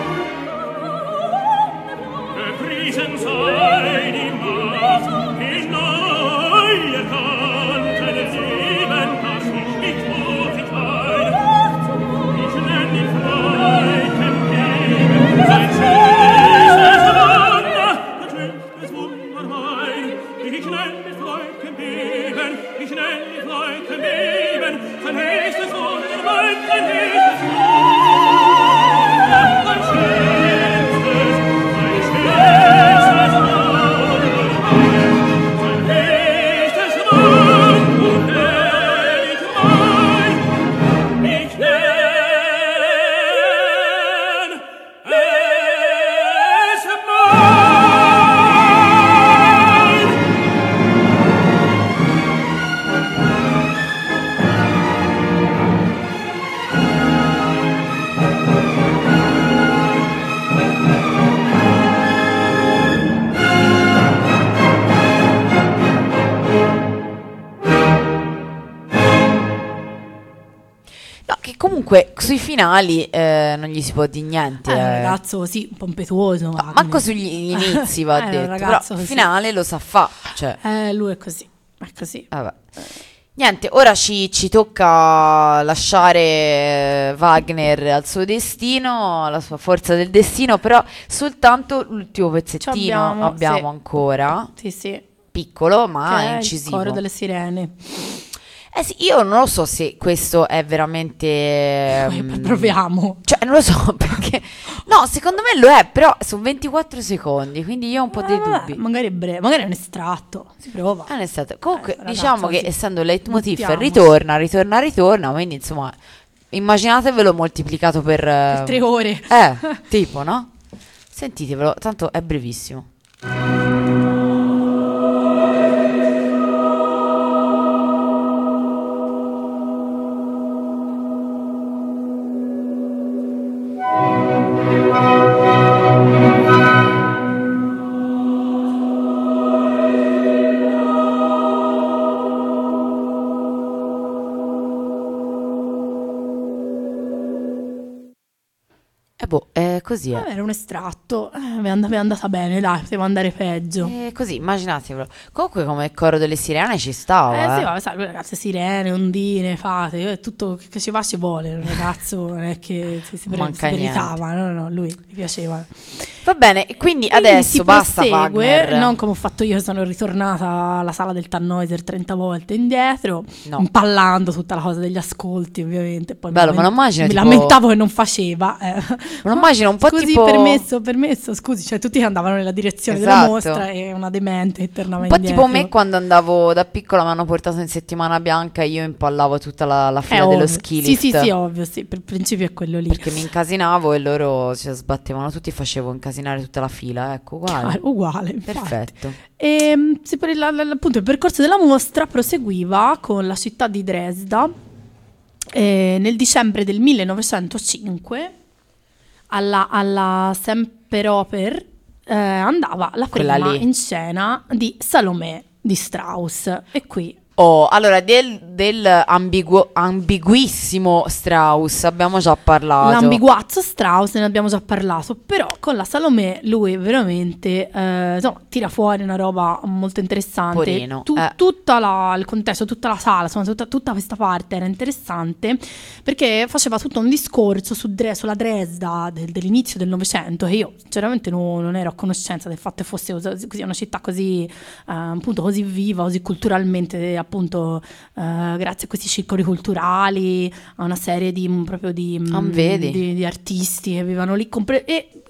Gepriesen sei die Macht, ich neu erkannte des Leben, dass ich nicht tot ich ein. Ich nenn die Freuden Leben, sein schönstes Wunder, ein schönstes Wunder mein. Ich nenn die Freuden Leben, ich nenn die Freuden Leben, sein höchstes Wunder mein, sein höchstes Wunder, ein schönstes, ein schönstes Wunder mein, sein höchstes Wunder nenn ich mein, ich nenn es mein. No, che comunque sui finali eh, non gli si può dire niente. È un eh. ragazzo, sì, un po' impetuoso. No, Wagner. manco sugli inizi va Eh, è un detto, ragazzo però il così. finale lo sa fa, cioè, Eh, lui è così, è così. vabbè. Niente, ora ci, ci tocca lasciare eh, Wagner al suo destino, alla sua forza del destino, però soltanto l'ultimo pezzettino Ci abbiamo, abbiamo sì. ancora, Sì, sì. piccolo Che ma è il incisivo. coro delle sirene. Eh sì, io non lo so se questo è veramente... Poi ehm, proviamo. Cioè, non lo so perché... No, secondo me lo è, però sono ventiquattro secondi, quindi io ho un po' Eh, dei vabbè, dubbi. magari è breve, magari è un estratto. Si prova. Ah, è stato- Comunque, Eh, ragazza, diciamo che sì. essendo il leitmotiv Buttiamoci. ritorna, ritorna, ritorna, quindi insomma, immaginatevelo moltiplicato per... Per tre ore. Eh, tipo, no? Sentitevelo, tanto è brevissimo. E boh, è così, Vabbè, eh. era un estratto. Eh, mi è and- mi è andata bene, dai, poteva andare peggio. È così, immaginatevelo. Comunque come coro delle sirene ci stava, Eh sì, eh. vabbè, sai, quelle ragazze sirene, ondine, fate, è tutto che ci va ci vuole, un ragazzo non è che si, si, pre- Manca si meritava, no, no, lui mi piaceva. Va bene, quindi Quindi adesso si basta prosegue, Wagner. non come ho fatto io, sono ritornata alla sala del Tannhäuser trenta volte indietro, No. impallando tutta la cosa degli ascolti ovviamente. Poi Bello, mi me lo lament- immagino Mi tipo- lamentavo che non faceva. Eh. Me lo immagino un po' Scusi, tipo- permesso, permesso, scusi, cioè tutti andavano nella direzione della Esatto. mostra e una demente che tornava Un po' indietro. tipo me quando andavo da piccola mi hanno portato in settimana bianca e io impallavo tutta la, la È fila dello ovvio. ski Sì, lift. sì, sì, ovvio, sì, per il principio è quello lì. Perché mi incasinavo e loro si sbattevano tutti e facevo incasinare tutta la fila, ecco, uguale. Ah, uguale, infatti. Perfetto. E mh, si per il- l- appunto il percorso della mostra proseguiva con la città di Dresda eh, nel dicembre del millenovecentocinque alla, alla Semperoper eh, andava la Quella prima lì. in scena di Salomè di Strauss e qui Oh, allora del, del ambiguo- ambiguissimo Strauss abbiamo già parlato. l'ambiguazzo Strauss ne abbiamo già parlato, però con la Salomè lui veramente eh, insomma, tira fuori una roba molto interessante. Porino, Tu- eh. Tutta la, il contesto, tutta la sala, insomma, tutta, tutta questa parte era interessante perché faceva tutto un discorso su Dre- sulla Dresda del- dell'inizio del Novecento che io sinceramente no- non ero a conoscenza del fatto che fosse così, così una città così eh, appunto così viva, così culturalmente appunto eh, grazie a questi circoli culturali, a una serie di mm, proprio di, mm, Ah, vedi? di, di artisti che vivevano lì compre- e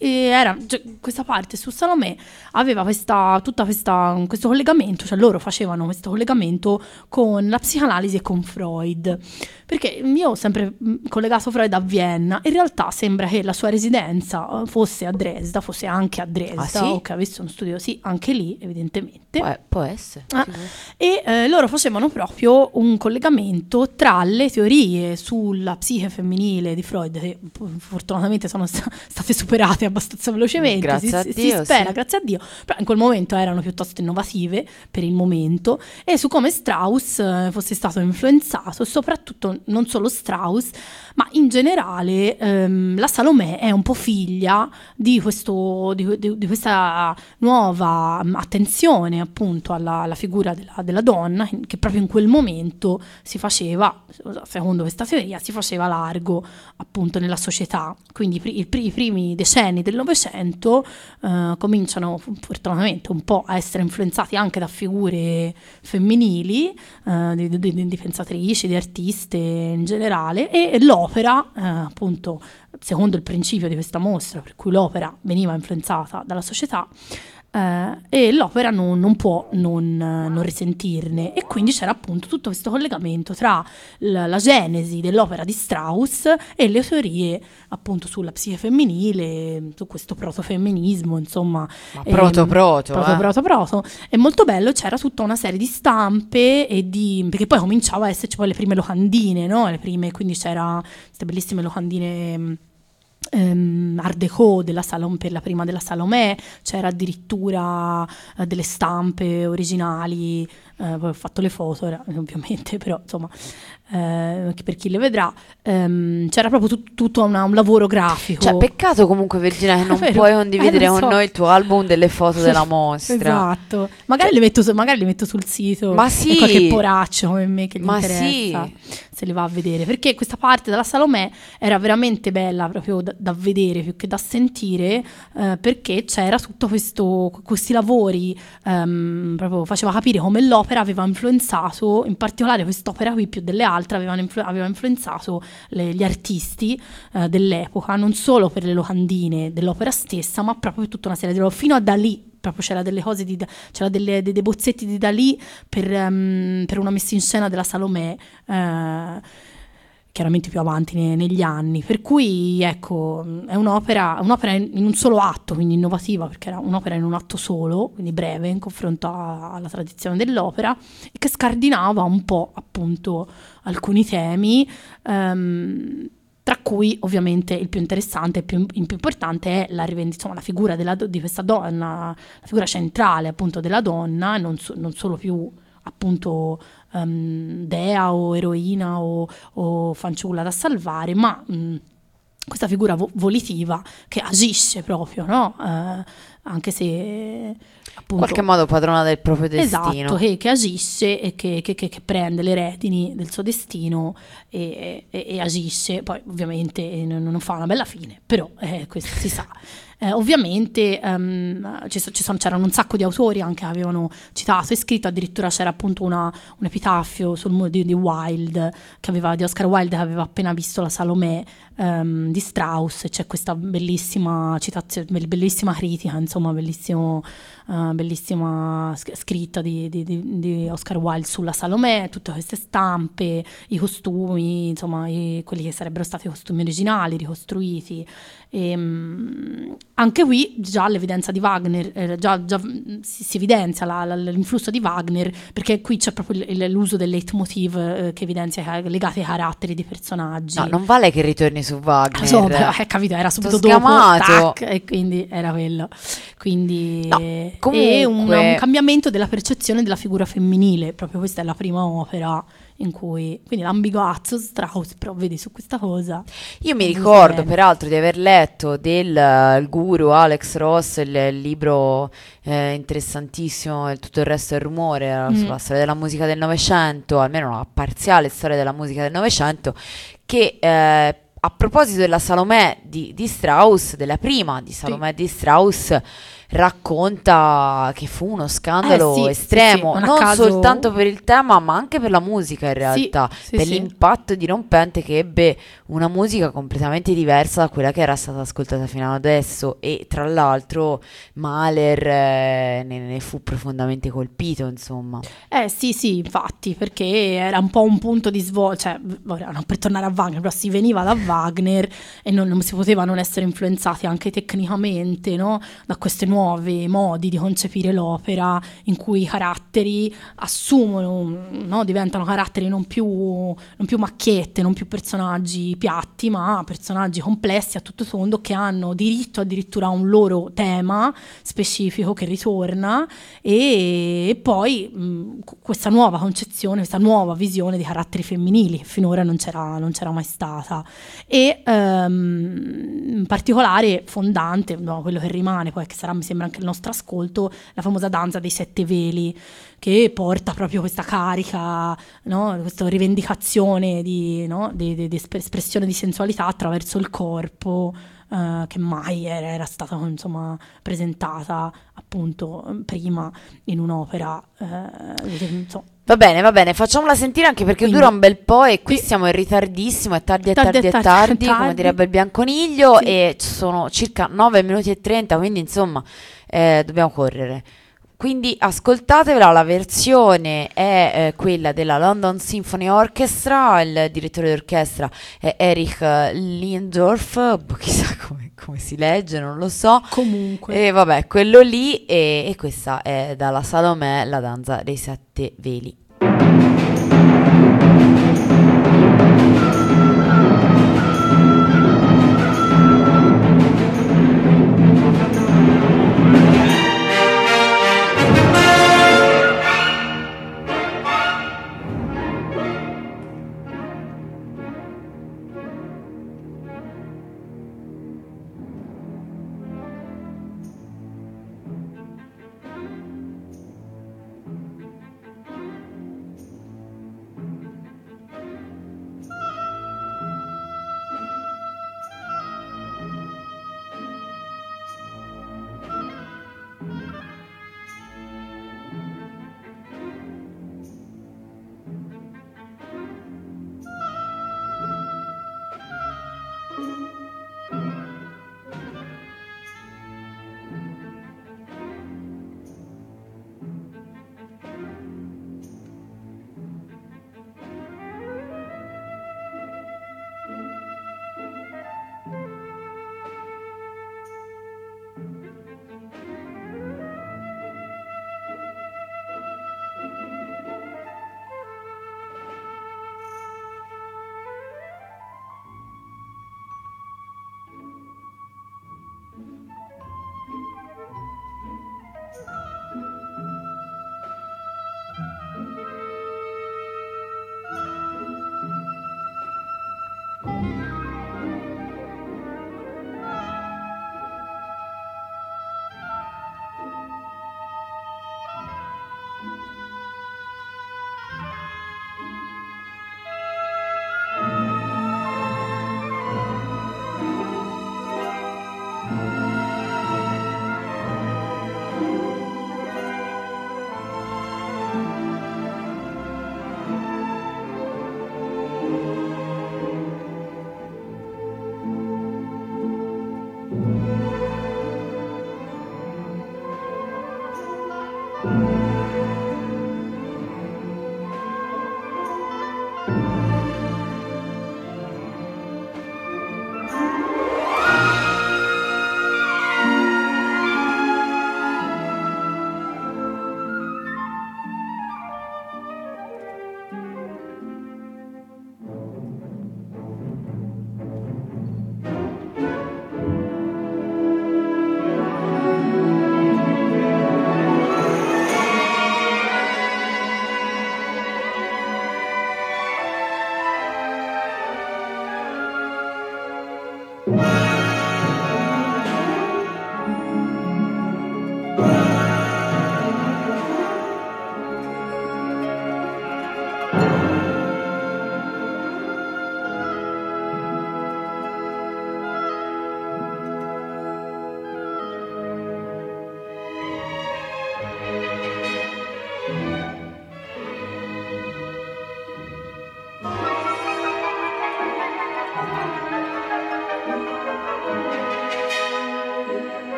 e era, cioè, questa parte su Salomè aveva questa, tutta questa, questo collegamento, cioè loro facevano questo collegamento con la psicanalisi e con Freud, perché io ho sempre collegato Freud a Vienna, in realtà sembra che la sua residenza fosse a Dresda, fosse anche a Dresda, ah, sì? o che avesse uno studio, sì, anche lì evidentemente. Può, può essere. Ah, e eh, loro facevano proprio un collegamento tra le teorie sulla psiche femminile di Freud, che fortunatamente sono st- state superate abbastanza velocemente, grazie si, a si Dio, spera, sì. grazie a Dio, però in quel momento erano piuttosto innovative per il momento, e su come Strauss eh, fosse stato influenzato, soprattutto non solo Strauss, ma in generale ehm, la Salomè è un po' figlia di, questo, di, di, di questa nuova attenzione appunto alla, alla figura della, della donna, che proprio in quel momento si faceva, secondo questa teoria, si faceva largo appunto nella società. Quindi i, i, i primi decenni del Novecento eh, cominciano fortunatamente un po' a essere influenzati anche da figure femminili, eh, di, di, di pensatrici, di artiste in generale, e l'opera eh, appunto secondo il principio di questa mostra, per cui l'opera veniva influenzata dalla società, Uh, e l'opera non, non può non, uh, non risentirne, e quindi c'era appunto tutto questo collegamento tra la, la genesi dell'opera di Strauss e le teorie appunto sulla psiche femminile, su questo protofemminismo, insomma. Ma proto ehm, proto, proto, eh. proto proto è molto bello. C'era tutta una serie di stampe e di, perché poi cominciava a esserci poi le prime locandine, no? Le prime, quindi c'era queste bellissime locandine Um, Art Deco della Salom, per la prima della Salomè, c'era addirittura uh, delle stampe originali, uh, poi ho fatto le foto ovviamente, però insomma uh, per chi le vedrà um, c'era proprio tut- tutto una, un lavoro grafico. Cioè peccato comunque Virginia che non Vero? puoi condividere Eh, lo con so. noi il tuo album delle foto della mostra. Esatto, magari, le metto su, magari le metto sul sito. Ma sì. E qualche poraccio come me che gli Ma interessa sì. se le va a vedere, perché questa parte della Salomè era veramente bella proprio da, da vedere più che da sentire, eh, perché c'era tutto questo, questi lavori, ehm, proprio faceva capire come l'opera aveva influenzato, in particolare quest'opera qui più delle altre avevano influ- aveva influenzato le, gli artisti eh, dell'epoca, non solo per le locandine dell'opera stessa, ma proprio per tutta una serie di loro, fino a Dalì. Proprio c'era delle cose di, c'era delle, dei, dei bozzetti di Dalì per, um, per una messa in scena della Salomè, eh, chiaramente più avanti ne, negli anni, per cui ecco è un'opera, un'opera in, in un solo atto, quindi innovativa, perché era un'opera in un atto solo, quindi breve in confronto a, alla tradizione dell'opera, e che scardinava un po' appunto alcuni temi, um, tra cui ovviamente il più interessante e più, il più importante è la, insomma, la figura della, di questa donna, la figura centrale appunto della donna, non, so, non solo più appunto um, dea o eroina o, o fanciulla da salvare, ma um, questa figura vo- volitiva che agisce proprio, no? Uh, anche se appunto, in qualche modo padrona del proprio destino. Esatto, che, che agisce e che, che, che, che prende le redini del suo destino e, e, e agisce, poi ovviamente non, non fa una bella fine, però eh, questo si sa. Eh, ovviamente um, ci, ci sono, c'erano un sacco di autori anche che avevano citato e scritto, addirittura c'era appunto una, un epitaffio sul muro di, di Wilde, che aveva, di Oscar Wilde, che aveva appena visto la Salomè um, di Strauss, c'è questa bellissima citazione, bellissima critica, insomma bellissimo, uh, bellissima scritta di, di, di, di Oscar Wilde sulla Salomè, tutte queste stampe, i costumi, insomma i, quelli che sarebbero stati i costumi originali ricostruiti. E, um, anche qui già l'evidenza di Wagner, eh, già, già si, si evidenzia la, la, l'influsso di Wagner, perché qui c'è proprio il, l'uso del leitmotiv eh, che evidenzia legati ai caratteri dei personaggi. No, non vale che ritorni su Wagner. So, però, eh, capito, era subito Sto dopo, sgamato. tac, e quindi era quello. Quindi No, comunque, è un, un cambiamento della percezione della figura femminile, proprio questa è la prima opera in cui, quindi l'ambiguazzo Strauss, però vedi su questa cosa. Io mi ricordo peraltro di aver letto del uh, guru Alex Ross il, il libro eh, interessantissimo, il tutto il resto è rumore, mm. sulla storia della musica del Novecento, almeno una parziale storia della musica del Novecento, che eh, a proposito della Salomè di, di Strauss, della prima di Salomè sì. di Strauss, racconta che fu uno scandalo Eh, sì, sì, estremo, sì, non a non caso- soltanto per il tema, ma anche per la musica in realtà, sì, per sì. l'impatto dirompente che ebbe una musica completamente diversa da quella che era stata ascoltata fino ad adesso, e tra l'altro Mahler eh, ne, ne fu profondamente colpito, insomma. Eh sì, sì, infatti, perché era un po' un punto di svolta, cioè, v- ora, non per tornare a Wagner, però si veniva da Wagner e non, non si poteva non essere influenzati anche tecnicamente, no? Da questi nuovi modi di concepire l'opera, in cui i caratteri assumono, no? Diventano caratteri non più, non più macchiette, non più personaggi piatti, ma personaggi complessi a tutto tondo, che hanno diritto addirittura a un loro tema specifico che ritorna, e poi mh, questa nuova concezione, questa nuova visione di caratteri femminili che finora non c'era, non c'era mai stata, e ehm, in particolare fondante, no, quello che rimane poi, che sarà mi sembra anche il nostro ascolto, la famosa danza dei sette veli, che porta proprio questa carica, no, questa rivendicazione di, no, di, di, di esp- espressione di sensualità attraverso il corpo, eh, che mai era, era stata, insomma, presentata appunto prima in un'opera, eh, insomma. Va bene, va bene, facciamola sentire anche perché Quindi- dura un bel po' e qui Sì. siamo in ritardissimo, è tardi e Tardi tardi e e tardi, tardi, come tardi. direbbe il bianconiglio, Sì. e ci sono circa nove minuti e trenta, quindi insomma eh, dobbiamo correre. Quindi ascoltatevela, la versione è eh, quella della London Symphony Orchestra, il direttore d'orchestra è Erich Lindorf, chissà come, come si legge, non lo so. Comunque. E vabbè, quello lì, e, e questa è dalla Salomè, la danza dei sette veli.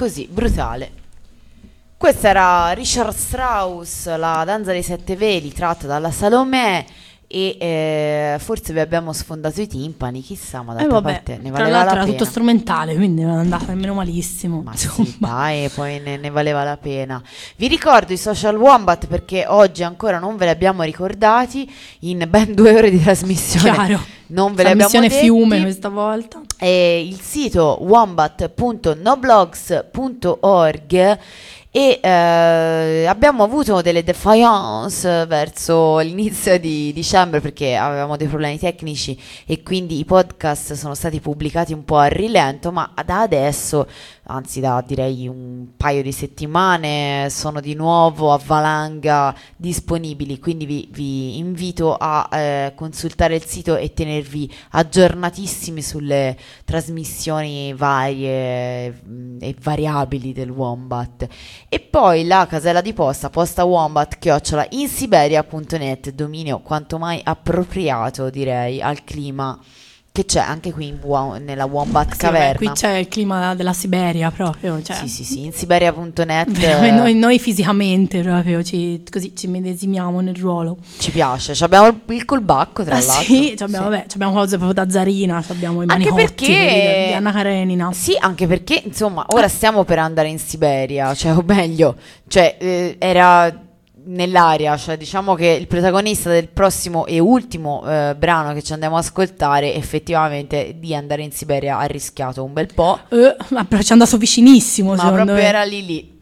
così, brutale. Questa era Richard Strauss, La danza dei sette veli, tratta dalla Salomè, e eh, forse vi abbiamo sfondato i timpani, chissà, ma d'altra eh vabbè, parte ne tra valeva l'altro la era pena. tutto strumentale, quindi non è andata nemmeno malissimo. Ma insomma. sì, dai, poi ne, ne valeva la pena. Vi ricordo i Social Wombat perché oggi ancora non ve li abbiamo ricordati, in ben due ore di trasmissione. Chiaro. Non ve li abbiamo Trasmissione detti. fiume questa volta. E il sito wombat punto noblogs punto org. E eh, abbiamo avuto delle defiance verso l'inizio di dicembre perché avevamo dei problemi tecnici e quindi i podcast sono stati pubblicati un po' a rilento, ma da adesso, anzi da direi un paio di settimane, sono di nuovo a valanga disponibili, quindi vi, vi invito a eh, consultare il sito e tenervi aggiornatissimi sulle trasmissioni varie mh, e variabili del Wombat. E poi la casella di posta, posta wombat chiocciola insiberia punto net, dominio quanto mai appropriato, direi, al clima che c'è anche qui in, nella Wombat sì, Caverna. Vabbè, qui c'è il clima della Siberia proprio. Cioè. Sì, sì, sì, insiberia punto net. Noi, noi fisicamente proprio ci, così ci medesimiamo nel ruolo. Ci piace, abbiamo il, il colbacco tra ah, l'altro. Sì, abbiamo, sì. Vabbè, abbiamo cose proprio da Zarina, abbiamo i anche manicotti perché, di Anna Karenina. Sì, anche perché insomma ora stiamo per andare in Siberia, cioè o meglio, cioè eh, era nell'aria, cioè diciamo che il protagonista del prossimo e ultimo eh, brano che ci andiamo ad ascoltare effettivamente di andare in Siberia ha rischiato un bel po', eh, ma però ci è andato vicinissimo, ma proprio me. era lì lì.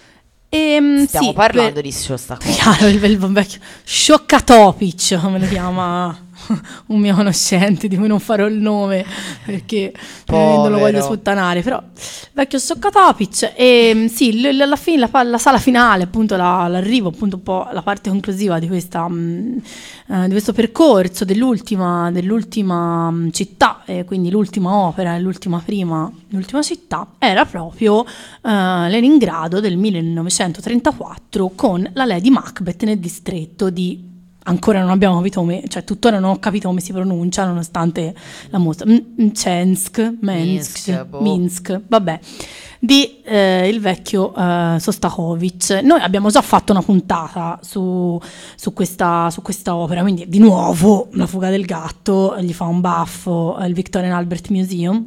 E, stiamo sì, parlando per... di Shostakovich. Chiaro, il, il, il vecchio Shostakovich, come lo chiama un mio conoscente di cui non farò il nome perché Povero. non lo voglio sputtanare, però vecchio Shostakovich. E sì, l- alla fine la, la sala finale, appunto la, l'arrivo, appunto un po' la parte conclusiva di questa mh, uh, di questo percorso dell'ultima, dell'ultima mh, città, e quindi l'ultima opera, l'ultima prima, l'ultima città era proprio uh, Leningrado del millenovecentotrentaquattro, con la Lady Macbeth nel distretto di, ancora non abbiamo capito come, cioè tuttora non ho capito come si pronuncia nonostante la mostra, Mchensk, Minsk, Minsk, boh. Minsk, vabbè, di eh, il vecchio eh, Shostakovich. Noi abbiamo già fatto una puntata su, su, questa, su questa opera, quindi di nuovo La fuga del gatto gli fa un baffo il Victorian Albert Museum,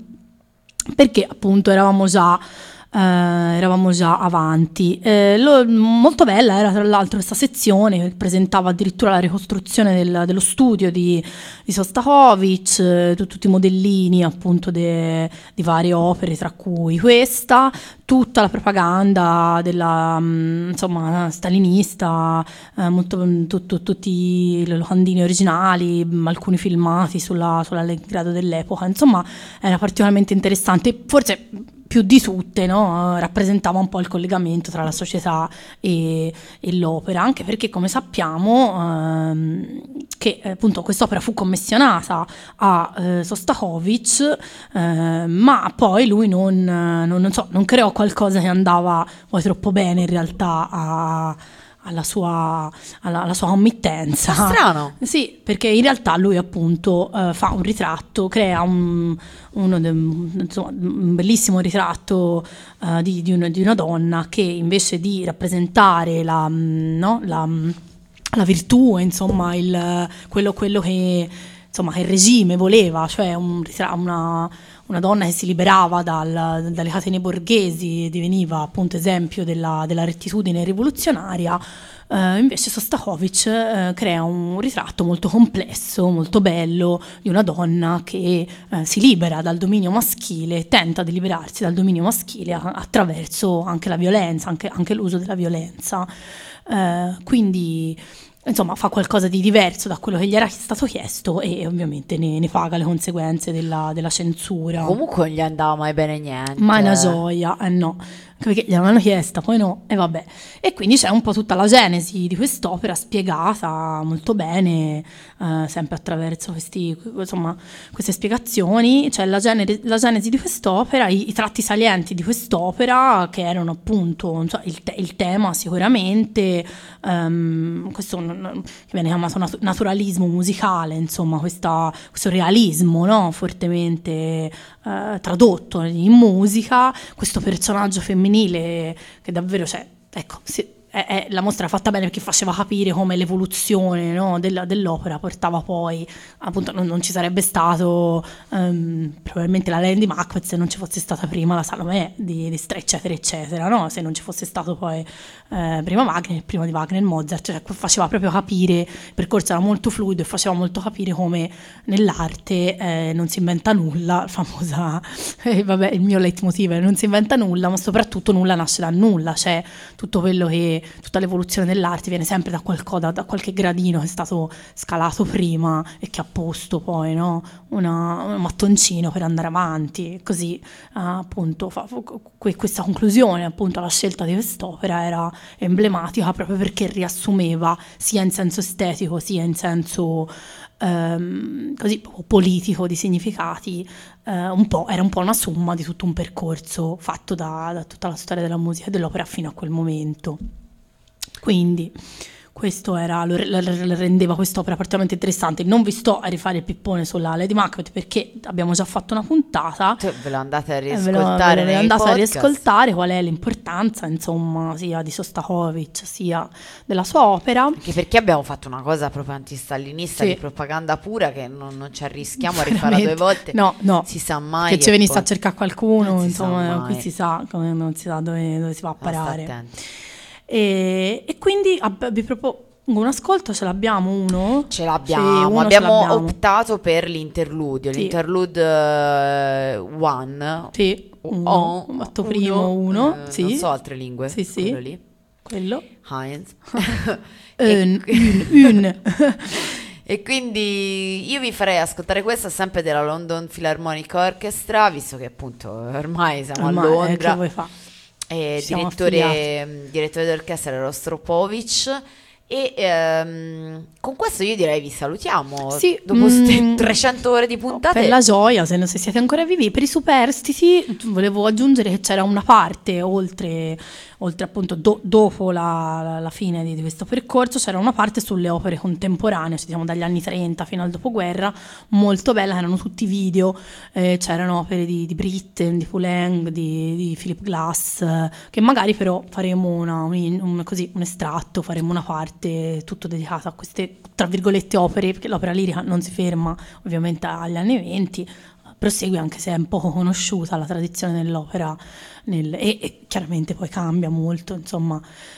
perché appunto eravamo già Uh, eravamo già avanti. Eh, lo, molto bella era tra l'altro questa sezione che presentava addirittura la ricostruzione del, dello studio di, di Shostakovich, eh, tutti i modellini appunto de, di varie opere, tra cui questa, tutta la propaganda della mh, insomma stalinista, eh, molto, tutto, tutti i locandini originali, mh, alcuni filmati sulla, sulla Leningrado dell'epoca, insomma era particolarmente interessante, forse più di tutte, no? Rappresentava un po' il collegamento tra la società e, e l'opera, anche perché come sappiamo ehm, che appunto quest'opera fu commissionata a eh, Shostakovich, eh, ma poi lui non, non, non, so, non creò qualcosa che andava poi troppo bene in realtà a alla sua, alla, alla sua committenza. Strano. Sì, perché in realtà lui appunto uh, fa un ritratto, crea un, uno de, insomma, un bellissimo ritratto uh, di, di, una, di una donna che invece di rappresentare la, no, la, la virtù, insomma, il, quello, quello che, insomma, che il regime voleva, cioè un, una una donna che si liberava dal, dalle catene borghesi, diveniva appunto esempio della, della rettitudine rivoluzionaria, eh, invece Shostakovich eh, crea un ritratto molto complesso, molto bello, di una donna che eh, si libera dal dominio maschile, tenta di liberarsi dal dominio maschile a, attraverso anche la violenza, anche, anche l'uso della violenza. Eh, quindi insomma fa qualcosa di diverso da quello che gli era stato chiesto e ovviamente ne, ne paga le conseguenze della, della censura. Comunque non gli andava mai bene niente. Ma è una gioia, eh no, perché gliel'hanno chiesta, poi no, e vabbè. E quindi c'è un po' tutta la genesi di quest'opera spiegata molto bene, eh, sempre attraverso questi, insomma, queste spiegazioni. C'è la, genere, la genesi di quest'opera, i, i tratti salienti di quest'opera, che erano appunto, cioè, il, te, il tema sicuramente, um, questo che viene chiamato nat- naturalismo musicale, insomma, questa, questo realismo, no? Fortemente eh, tradotto in musica, questo personaggio femminile che davvero, cioè, ecco, si, è, è, la mostra è fatta bene perché faceva capire come l'evoluzione, no, della, dell'opera portava poi, appunto, non, non ci sarebbe stato um, probabilmente la Lady Macbeth se non ci fosse stata prima la Salomè di, di Strehd, eccetera eccetera, no? Se non ci fosse stato poi eh, prima Wagner, prima di Wagner Mozart, cioè faceva proprio capire, il percorso era molto fluido e faceva molto capire come nell'arte eh, non si inventa nulla, famosa, eh, vabbè, il mio leitmotiv è non si inventa nulla, ma soprattutto nulla nasce da nulla, cioè tutto quello che tutta l'evoluzione dell'arte viene sempre da qualcosa, da qualche gradino che è stato scalato prima e che ha posto poi, no, una, un mattoncino per andare avanti, così uh, appunto fa, que, questa conclusione, appunto la scelta di quest'opera era emblematica proprio perché riassumeva sia in senso estetico sia in senso um, così politico di significati, uh, un po', era un po' una somma di tutto un percorso fatto da, da tutta la storia della musica e dell'opera fino a quel momento. Quindi questo era, lo, lo, lo rendeva quest'opera particolarmente interessante. Non vi sto a rifare il pippone sulla Lady Macbeth perché abbiamo già fatto una puntata, cioè, ve lo andate a eh, ve lo- riascoltare ve lo nei andate a podcast. riascoltare qual è l'importanza, insomma, sia di Sostakovich sia della sua opera. Anche perché abbiamo fatto una cosa proprio antistalinista Sì. di propaganda pura che non, non ci arrischiamo a rifarla Veramente. due volte. No, no. Si sa mai Che ci venisse poi- a cercare qualcuno, Non si sa insomma, mai. qui si sa, come non si sa dove, dove si va a Ma sta parare. attenti. E, e quindi ab- vi propongo un ascolto, ce l'abbiamo uno? Ce l'abbiamo, Sì, uno ce abbiamo l'abbiamo. optato per l'interludio, Sì. l'interlude eh, one. Sì, uno, uno, fatto primo uno, eh, sì. Non so altre lingue. Sì, sì. Quello lì. Quello. Heinz. Un, E- un, un. E quindi io vi farei ascoltare questa sempre della London Philharmonic Orchestra, visto che appunto ormai siamo Ormai, a eh, Londra. che vuoi fa? E Siamo direttore, direttore d'orchestra era Rostropovich. E ehm, con questo io direi vi salutiamo. Sì, dopo mm, queste trecento ore di puntate. Per la gioia, se non se siete ancora vivi, per i superstiti volevo aggiungere che c'era una parte oltre, oltre appunto do- dopo la, la- la fine di, di questo percorso, c'era una parte sulle opere contemporanee, cioè diciamo dagli anni trenta fino al dopoguerra, molto bella, erano tutti video, eh, c'erano opere di, di Britten, di Poulenc, di, di Philip Glass, eh, che magari però faremo una, un, un- così, un estratto, faremo una parte tutto dedicato a queste, tra virgolette, opere, perché l'opera lirica non si ferma ovviamente agli anni venti, prosegue anche se è un poco conosciuta la tradizione dell'opera nel- e, e chiaramente poi cambia molto, insomma.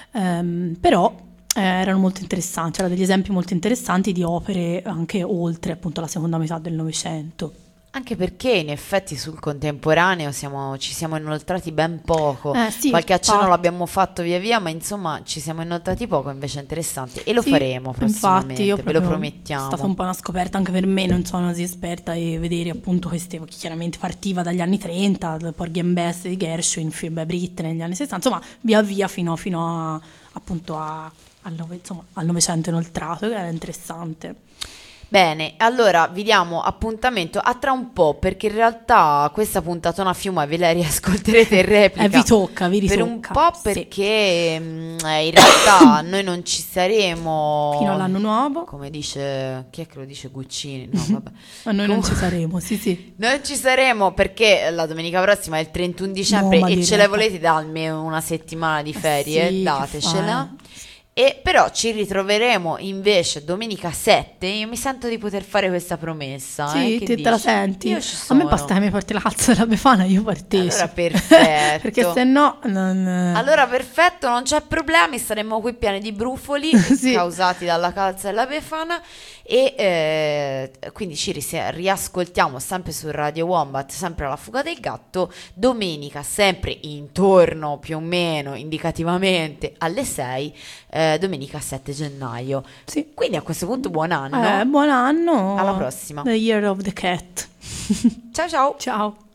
Ehm, però eh, erano molto interessanti, c'erano degli esempi molto interessanti di opere anche oltre appunto la seconda metà del Novecento. Anche perché in effetti sul contemporaneo siamo- ci siamo inoltrati ben poco. Eh, sì, Qualche accenno infatti. l'abbiamo fatto via via, ma insomma ci siamo inoltrati poco, invece è interessante. E lo Sì, faremo prossimamente, infatti, io ve lo proprio- promettiamo. È stata un po' una scoperta anche per me, non sono così esperta, e vedere appunto queste, che chiaramente partiva dagli anni trenta, da Porgy and Bess di Gershwin, Phoebe Bridgers negli anni sessanta, insomma via via fino, fino a, appunto a- al, nove- insomma, al Novecento inoltrato, che era interessante. Bene, allora vi diamo appuntamento a tra un po', perché in realtà questa puntatona a fiume ve la riascolterete in replica. Eh, vi tocca, vi Per ritocca. un po' sì. perché mh, eh, in realtà noi non ci saremo Fino all'anno nuovo. come dice, chi è che lo dice? Guccini? No, vabbè. Ma noi non Com- ci saremo, sì sì. Non ci saremo perché la domenica prossima è il trentuno dicembre No, ma e di ce la realtà- volete da almeno una settimana di ferie, sì, che datecela. fai? E però ci ritroveremo invece domenica sette. Io mi sento di poter fare questa promessa. Sì, eh, che te, te la dici? senti? Io ci A sono. me basta che mi porti la calza della Befana, io partecipo. Allora perfetto. Perché se no non... Allora perfetto, non c'è problemi, saremo qui pieni di brufoli Sì. causati dalla calza della Befana e eh, quindi ci ris- riascoltiamo sempre su Radio Wombat, sempre alla fuga del gatto, domenica sempre intorno più o meno indicativamente alle sei, eh, domenica sette gennaio. Sì. Quindi a questo punto buon anno. Eh, buon anno. Alla prossima. The Year of the Cat. Ciao ciao. Ciao.